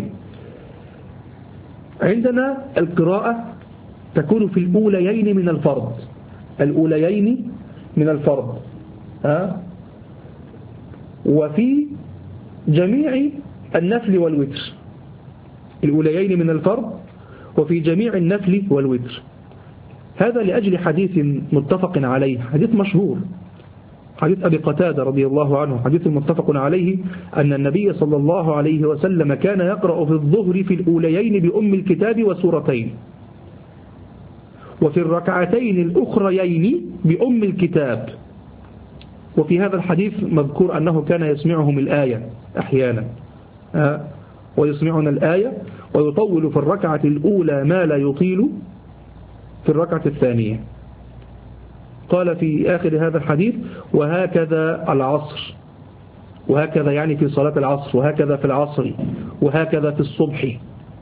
عندنا القراءة تكون في الأوليين من الفرض الأوليين من الفرض ها وفي جميع النفل والوتر. الأوليين من الفرض وفي جميع النفل والوتر. هذا لأجل حديث متفق عليه، حديث مشهور، حديث أبي قتادة رضي الله عنه، حديث متفق عليه أن النبي صلى الله عليه وسلم كان يقرأ في الظهر في الأوليين بأم الكتاب وسورتين، وفي الركعتين الأخريين بأم الكتاب. وفي هذا الحديث مذكور أنه كان يسمعهم الآية أحيانا، آه ويسمعنا الآية ويطول في الركعة الأولى ما لا يطيل في الركعة الثانية. قال في آخر هذا الحديث: وهكذا العصر، وهكذا يعني في صلاة العصر، وهكذا في العصر، وهكذا في الصبح،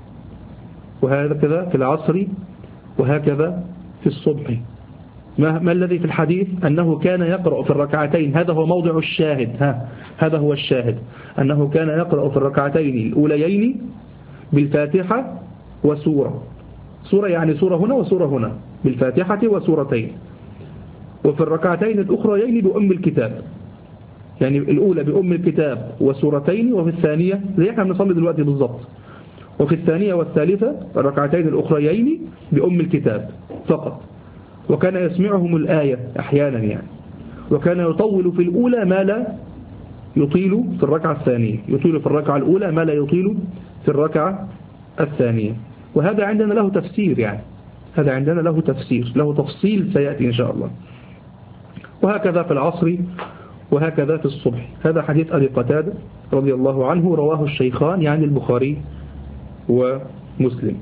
وهكذا في العصر، وهكذا في الصبح. ما, ما الذي في الحديث؟ أنه كان يقرأ في الركعتين، هذا هو موضع الشاهد، ها هذا هو الشاهد، أنه كان يقرأ في الركعتين الأوليين بالفاتحة وسورة، سورة يعني سورة هنا وسورة هنا، بالفاتحة وسورتين، وفي الركعتين الأخريين بأم الكتاب، يعني الأولى بأم الكتاب وسورتين، وفي الثانية زي احنا بنصلي دلوقتي بالضبط، وفي الثانية والثالثة الركعتين الأخريين بأم الكتاب فقط. وكان يسمعهم الآية أحيانا يعني، وكان يطول في الأولى ما لا يطيل في الركعة الثانية، يطيل في الركعة الأولى ما لا يطيل في الركعة الثانية. وهذا عندنا له تفسير، يعني هذا عندنا له تفسير، له تفصيل سيأتي إن شاء الله. وهكذا في العصر، وهكذا في الصبح. هذا حديث أبي قتادة رضي الله عنه، رواه الشيخان يعني البخاري ومسلم.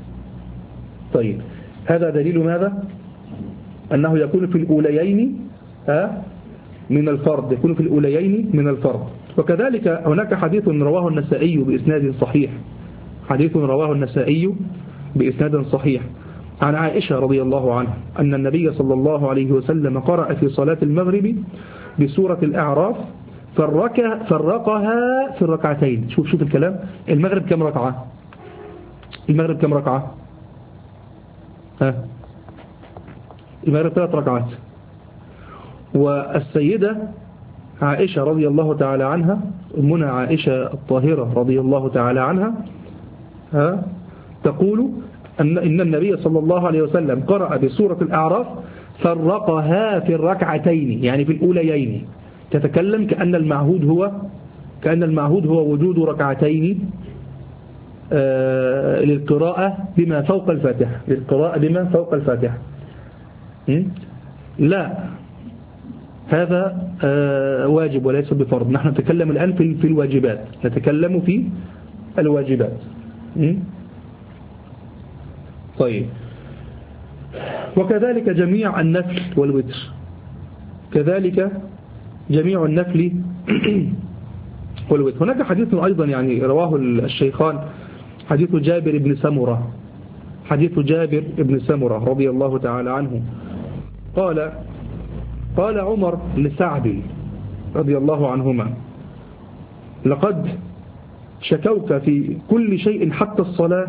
طيب، هذا دليل ماذا؟ أنه يكون في الأوليين من الفرض، يكون في الأوليين من الفرض. وكذلك هناك حديث رواه النسائي بإسناد صحيح، حديث رواه النسائي بإسناد صحيح عن عائشة رضي الله عنها أن النبي صلى الله عليه وسلم قرأ في صلاة المغرب بسورة الأعراف فرق فرقها في الركعتين. شوف شوف الكلام، المغرب كم ركعة؟ المغرب كم ركعة؟ ها المغرب ثلاث ركعات. والسيدة عائشة رضي الله تعالى عنها، أمنا عائشة الطاهرة رضي الله تعالى عنها، ها تقول أن إن النبي صلى الله عليه وسلم قرأ بسورة الأعراف فرقها في الركعتين، يعني في الأوليين. تتكلم كأن المعهود هو كأن المعهود هو وجود ركعتين آه للقراءة بما فوق الفاتحة، للقراءة بما فوق الفاتحة. لا، هذا آه واجب وليس بفرض. نحن نتكلم الآن في في الواجبات، نتكلم في الواجبات. طيب، وكذلك جميع النفل والوتر، كذلك جميع النفل والوتر. هناك حديث أيضا يعني رواه الشيخان، حديث جابر بن سمرة، حديث جابر بن سمرة رضي الله تعالى عنه قال قال عمر لسعد رضي الله عنهما: لقد شكوك في كل شيء حتى الصلاة،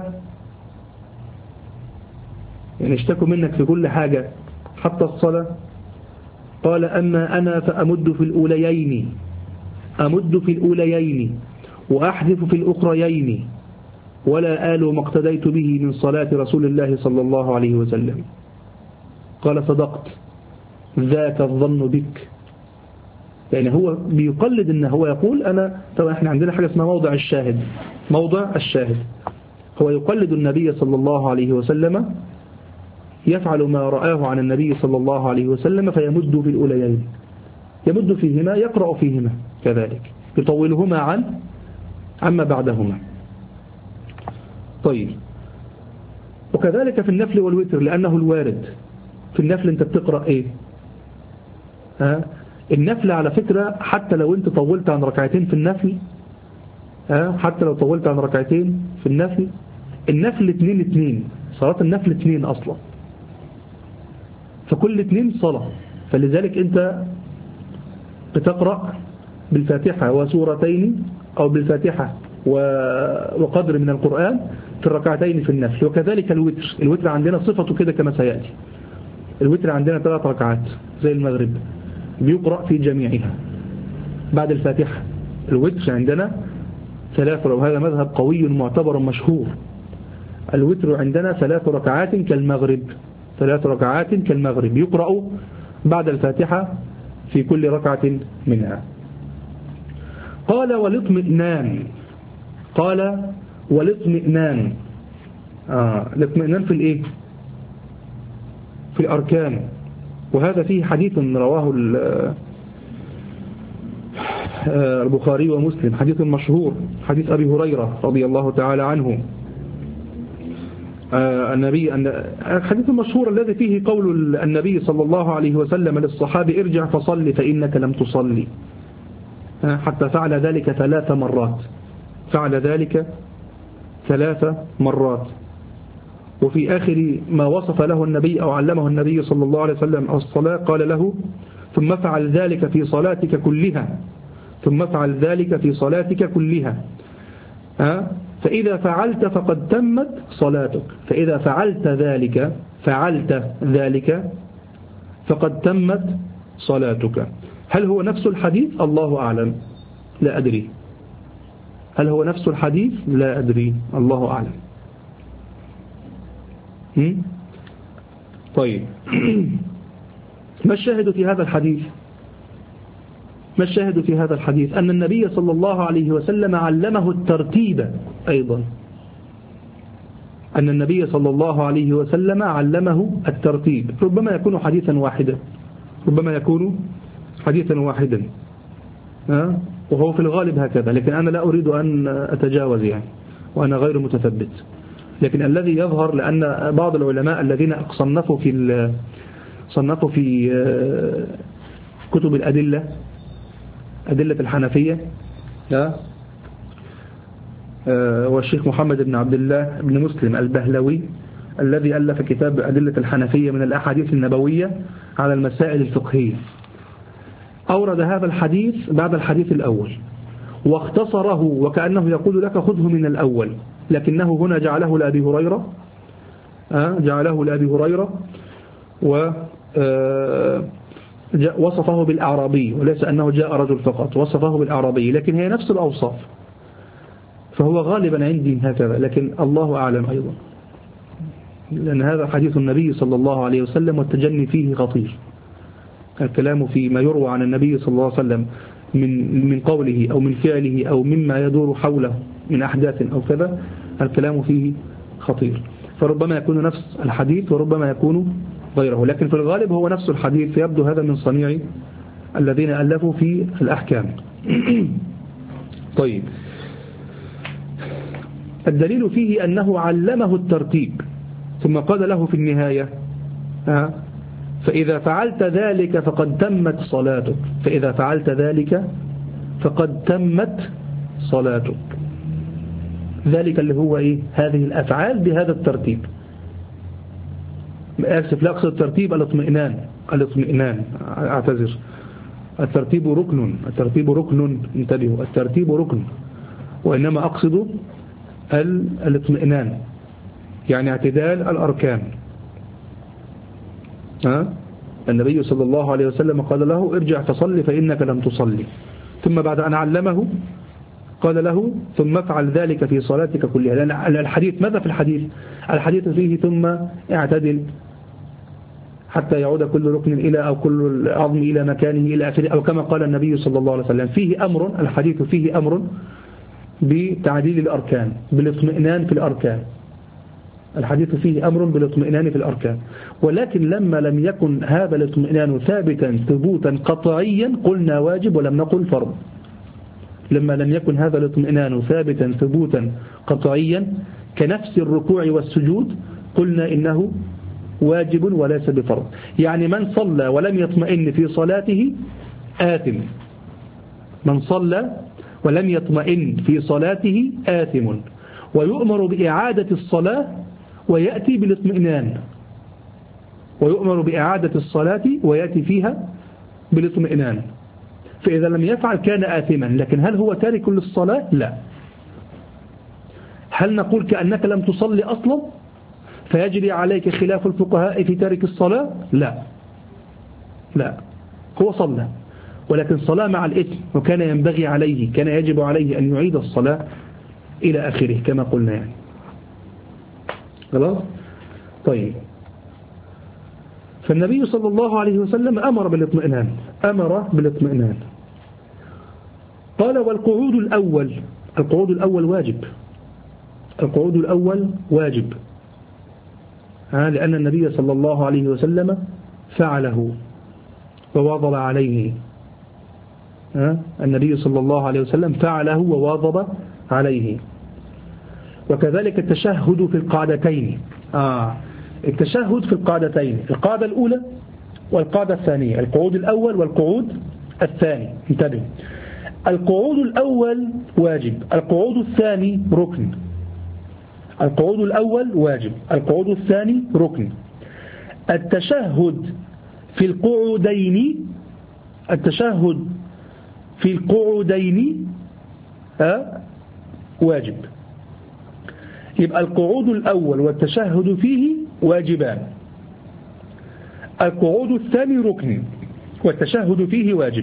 يعني اشتكوا منك في كل حاجة حتى الصلاة. قال: أما أنا فأمد في الأوليين، أمد في الأوليين وأحذف في الأخريين، ولا آل ما اقتديت به من صلاة رسول الله صلى الله عليه وسلم. قال: صدقت، ذاك الظن بك. يعني هو بيقلد إن هو يقول أنا، طبعا احنا عندنا حاجة اسمها موضع الشاهد، موضع الشاهد. هو يقلد النبي صلى الله عليه وسلم، يفعل ما رآه عن النبي صلى الله عليه وسلم، فيمد في الأوليين، يمد فيهما، يقرأ فيهما كذلك، يطولهما عن عما بعدهما. طيب، وكذلك في النفل والوتر، لأنه الوارد. في النفل انت بتقرأ ايه؟ ها؟ النفل على فكرة حتى لو انت طولت عن ركعتين في النفل، ها؟ حتى لو طولت عن ركعتين في النفل، النفل اتنين اتنين، صلاة النفل اتنين أصلا، فكل اتنين صلاة. فلذلك انت بتقرأ بالفاتحة وسورتين، أو بالفاتحة وقدر من القرآن في الركعتين في النفل. وكذلك الوتر، الوتر عندنا صفته كده كما سيأتي. الوتر عندنا ثلاث ركعات زي المغرب، بيقرأ في جميعها بعد الفاتحة. الوتر عندنا ثلاث وهذا مذهب قوي معتبر مشهور. الوتر عندنا ثلاث ركعات كالمغرب، ثلاث ركعات كالمغرب يقرأ بعد الفاتحة في كل ركعة منها. قال والاطمئنان، قال والاطمئنان، آه الاطمئنان في الايه؟ في الأركان. وهذا فيه حديث رواه البخاري ومسلم، حديث مشهور، حديث أبي هريرة رضي الله تعالى عنه. النبي الحديث المشهور الذي فيه قول النبي صلى الله عليه وسلم للصحابي ارجع فصلي فإنك لم تصلي، حتى فعل ذلك ثلاث مرات، فعل ذلك ثلاث مرات. وفي آخر ما وصف له النبي أو علمه النبي صلى الله عليه وسلم الصلاة قال له ثم فعل ذلك في صلاتك كلها، ثم فعل ذلك في صلاتك كلها، فإذا فعلت فقد تمت صلاتك، فإذا فعلت ذلك فعلت ذلك فقد تمت صلاتك. هل هو نفس الحديث؟ الله أعلم، لا أدري. هل هو نفس الحديث؟ لا أدري، الله أعلم. طيب ما الشاهد في هذا الحديث؟ ما الشاهد في هذا الحديث؟ أن النبي صلى الله عليه وسلم علمه الترتيب أيضا، أن النبي صلى الله عليه وسلم علمه الترتيب. ربما يكون حديثا واحدا، ربما يكون حديثا واحدا، ها؟ وهو في الغالب هكذا، لكن أنا لا أريد أن أتجاوز يعني، وأنا غير متثبت. لكن الذي يظهر لأن بعض العلماء الذين صنفوا في صنفوا في كتب الأدلة، أدلة الحنفية، والشيخ محمد بن عبد الله بن مسلم البهلوي الذي ألف كتاب أدلة الحنفية من الأحاديث النبوية على المسائل الفقهية، أورد هذا الحديث بعد الحديث الأول واختصره، وكأنه يقول لك خذه من الأول، لكنه هنا جعله لأبي هريرة، جعله لأبي هريرة و وصفه بالأعرابي، وليس أنه جاء رجل فقط، وصفه بالأعرابي، لكن هي نفس الأوصاف، فهو غالبا عندي هكذا، لكن الله أعلم أيضا، لأن هذا حديث النبي صلى الله عليه وسلم والتجني فيه خطير. الكلام فيما يروى عن النبي صلى الله عليه وسلم من من قوله أو من فعله أو مما يدور حوله من أحداث أو كذا، الكلام فيه خطير، فربما يكون نفس الحديث وربما يكون غيره، لكن في الغالب هو نفس الحديث، فيبدو هذا من صنيع الذين ألفوا في الأحكام. طيب الدليل فيه أنه علمه الترتيب، ثم قال له في النهاية فإذا فعلت ذلك فقد تمت صلاتك، فإذا فعلت ذلك فقد تمت صلاتك. ذلك اللي هو إيه؟ هذه الأفعال بهذا الترتيب. أكسف لا أقصد الترتيب الاطمئنان، الاطمئنان أعتذر، الترتيب ركن، الترتيب ركن، انتبهوا، الترتيب ركن، وإنما أقصد الاطمئنان يعني اعتدال الأركان. ها؟ النبي صلى الله عليه وسلم قال له ارجع فصلي فإنك لم تصلي، ثم بعد أن علمه قال له ثم افعل ذلك في صلاتك كلها، لأن الحديث ماذا في الحديث؟ الحديث فيه ثم اعتدل حتى يعود كل ركن إلى أو كل عظم إلى مكانه إلى آخره، أو كما قال النبي صلى الله عليه وسلم. فيه أمر، الحديث فيه أمر بتعديل الأركان، بالاطمئنان في الأركان، الحديث فيه أمر بالاطمئنان في الأركان، ولكن لما لم يكن هذا الاطمئنان ثابتا ثبوتا قطعيا قلنا واجب ولم نقل فرض. لما لم يكن هذا الاطمئنان ثابتا ثبوتا قطعيا كنفس الركوع والسجود قلنا إنه واجب وليس بفرض. يعني من صلى ولم يطمئن في صلاته آثم، من صلى ولم يطمئن في صلاته آثم، ويؤمر بإعادة الصلاة ويأتي بالاطمئنان، ويؤمر بإعادة الصلاة ويأتي فيها بالاطمئنان. فإذا لم يفعل كان آثما، لكن هل هو تارك للصلاة؟ لا. هل نقول كأنك لم تصلي أصلا فيجري عليك خلاف الفقهاء في تارك الصلاة؟ لا لا، هو صلى ولكن صلاة مع الإثم، وكان ينبغي عليه كان يجب عليه أن يعيد الصلاة إلى آخره كما قلنا يعني. خلاص؟ طيب، فالنبي صلى الله عليه وسلم أمر بالاطمئنان أمر بالاطمئنان قال: والقعود الأول القعود الأول واجب القعود الأول واجب لأن النبي صلى الله عليه وسلم فعله وواظب عليه. النبي صلى الله عليه وسلم فعله وواظب عليه. وكذلك التشهد في القعدتين آه التشهد في القعدتين، القاعدة الأولى والقاعدة الثانية، القعود الأول والقعود الثاني. انتبه، القعود الأول واجب، القعود الثاني ركن. القعود الأول واجب، القعود الثاني ركن. التشهد في القعودين التشهد في القعودين آه واجب. يبقى القعود الأول والتشهد فيه واجبان، القعود الثاني ركن والتشهد فيه واجب.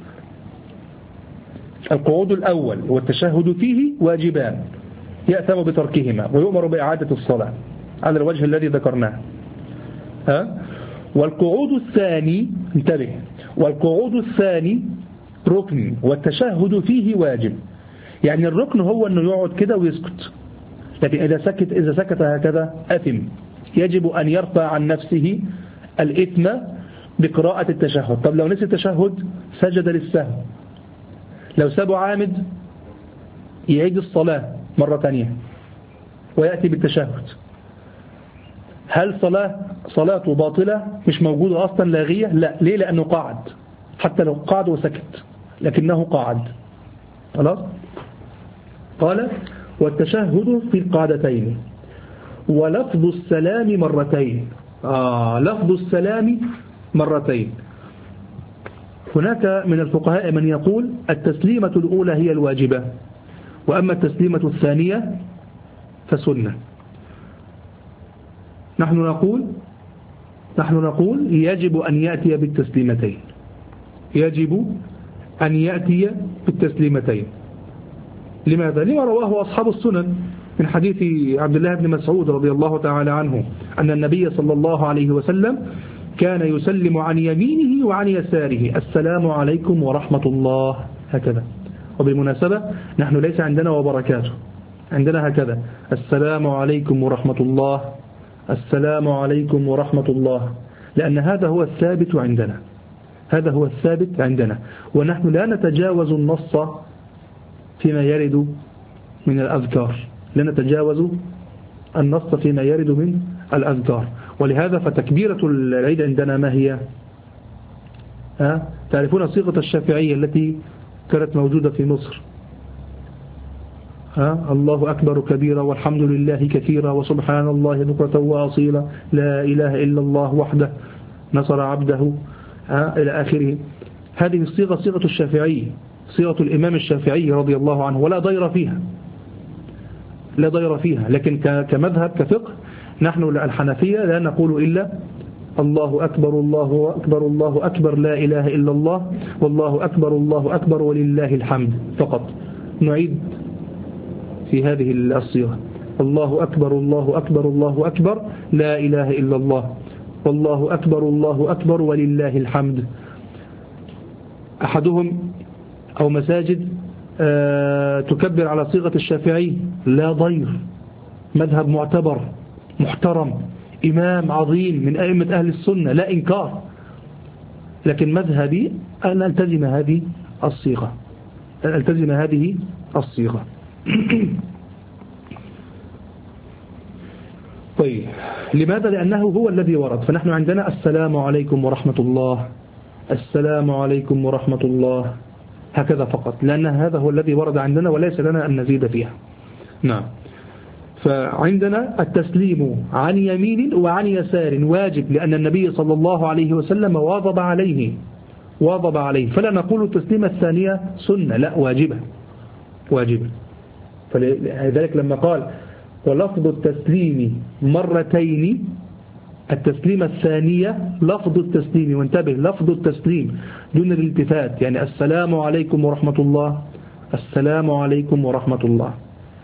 القعود الأول والتشهد فيه واجبان يأثم بتركهما ويؤمر بإعادة الصلاة على الوجه الذي ذكرناه. ها؟ والقعود الثاني انتبه والقعود الثاني ركن والتشهد فيه واجب. يعني الركن هو أنه يقعد كده ويسكت، لكن إذا سكت إذا سكت هكذا أثم، يجب أن يرفع عن نفسه الإثم بقراءة التشهد. طب لو نسي التشهد سجد للسهو، لو سابه عامد يعيد الصلاة مرة ثانية ويأتي بالتشهد. هل صلاة صلاته باطلة مش موجودة أصلا لاغية؟ لا. ليه؟ لأنه قاعد، حتى لو قاعد وسكت لكنه قاعد. خلاص؟ قال: والتشهد في القعدتين ولفظ السلام مرتين. آه لفظ السلام مرتين. هناك من الفقهاء من يقول التسليمة الأولى هي الواجبة، وأما التسليمة الثانية فسنة. نحن نقول نحن نقول يجب أن يأتي بالتسليمتين يجب أن يأتي بالتسليمتين. لماذا؟ لما رواه أصحاب السنن من حديث عبد الله بن مسعود رضي الله تعالى عنه أن النبي صلى الله عليه وسلم كان يسلم عن يمينه وعن يساره: السلام عليكم ورحمة الله، هكذا. وبالمناسبة نحن ليس عندنا وبركاته، عندنا هكذا: السلام عليكم ورحمة الله، السلام عليكم ورحمة الله، لأن هذا هو الثابت عندنا هذا هو الثابت عندنا ونحن لا نتجاوز النص فيما يرد من الأذكار، لا نتجاوز النص فيما يرد من الأذكار. ولهذا فتكبيرة العيد عندنا ما هي؟ ها؟ تعرفون صيغة الشافعية التي كانت موجودة في مصر؟ ها؟ الله أكبر كبيرا والحمد لله كثيرا وسبحان الله بكرة وأصيلا لا إله إلا الله وحده نصر عبده، ها؟ إلى آخره. هذه الصيغة صيغة الشافعي، صيغة الإمام الشافعي رضي الله عنه، ولا ضير فيها لا ضير فيها لكن كمذهب كفقه نحن الحنفية لا نقول إلا الله أكبر الله أكبر الله أكبر لا إله إلا الله والله أكبر الله أكبر ولله الحمد فقط. نعيد في هذه الصيغة: الله أكبر الله أكبر الله أكبر لا إله إلا الله والله أكبر الله أكبر ولله الحمد. أحدهم أو مساجد أه تكبر على صيغة الشافعي، لا ضير، مذهب معتبر محترم، إمام عظيم من أئمة أهل السنة، لا إنكار، لكن مذهبي أن ألتزم هذه الصيغة أن ألتزم هذه الصيغة طيب، لماذا؟ لأنه هو الذي ورد. فنحن عندنا السلام عليكم ورحمة الله، السلام عليكم ورحمة الله، هكذا فقط، لأن هذا هو الذي ورد عندنا وليس لنا أن نزيد فيها. نعم. فعندنا التسليم عن يمين وعن يسار واجب، لأن النبي صلى الله عليه وسلم واظب عليه واظب عليه فلا نقول التسليمة الثانية سنة، لا، واجبة واجبة. فلذلك لما قال ولفظ التسليم مرتين التسليمة الثانية لفظ التسليم، وانتبه لفظ التسليم دون الالتفات، يعني السلام عليكم ورحمة الله، السلام عليكم ورحمة الله.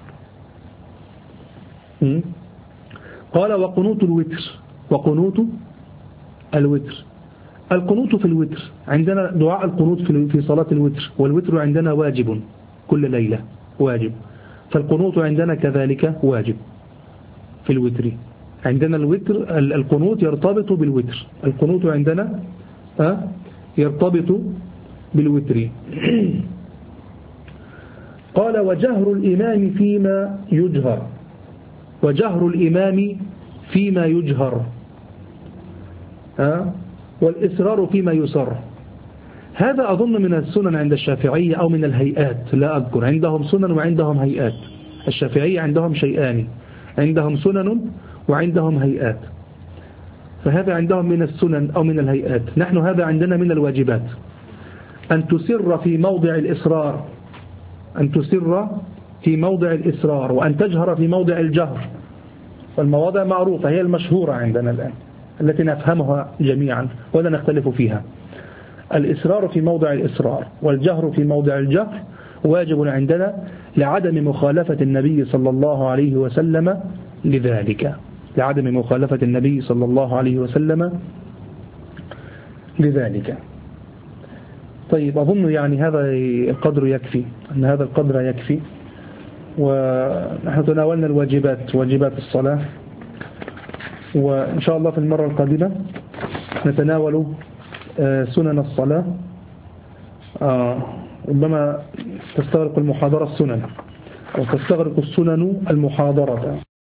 م? قال وقنوت الوتر، وقنوت الوتر. القنوت في الوتر عندنا دعاء القنوت في صلاة الوتر، والوتر عندنا واجب كل ليلة واجب، فالقنوت عندنا كذلك واجب في الوتر. عندنا الوتر القنوت يرتبط بالوتر، القنوت عندنا يرتبط بالوتر. قال وجهر الإمام فيما يجهر، وجهر الإمام فيما يجهر والإسرار فيما يسر. هذا أظن من السنن عند الشافعية أو من الهيئات، لا أذكر، عندهم سنن وعندهم هيئات. الشافعية عندهم شيئان، عندهم سنن وعندهم هيئات، فهذا عندهم من السنن أو من الهيئات. نحن هذا عندنا من الواجبات، أن تسر في موضع الإسرار، أن تسر في موضع الإسرار، وأن تجهر في موضع الجهر. والمواضع معروفة هي المشهورة عندنا الآن التي نفهمها جميعا ولا نختلف فيها. الإسرار في موضع الإسرار والجهر في موضع الجهر واجب عندنا لعدم مخالفة النبي صلى الله عليه وسلم لذلك، لعدم مخالفة النبي صلى الله عليه وسلم لذلك. طيب أظن يعني هذا القدر يكفي، أن هذا القدر يكفي، ونحن تناولنا الواجبات، واجبات الصلاة، وإن شاء الله في المرة القادمة نتناول سنن الصلاة. ربما تستغرق المحاضرة السنن أو تستغرق السنن المحاضرة.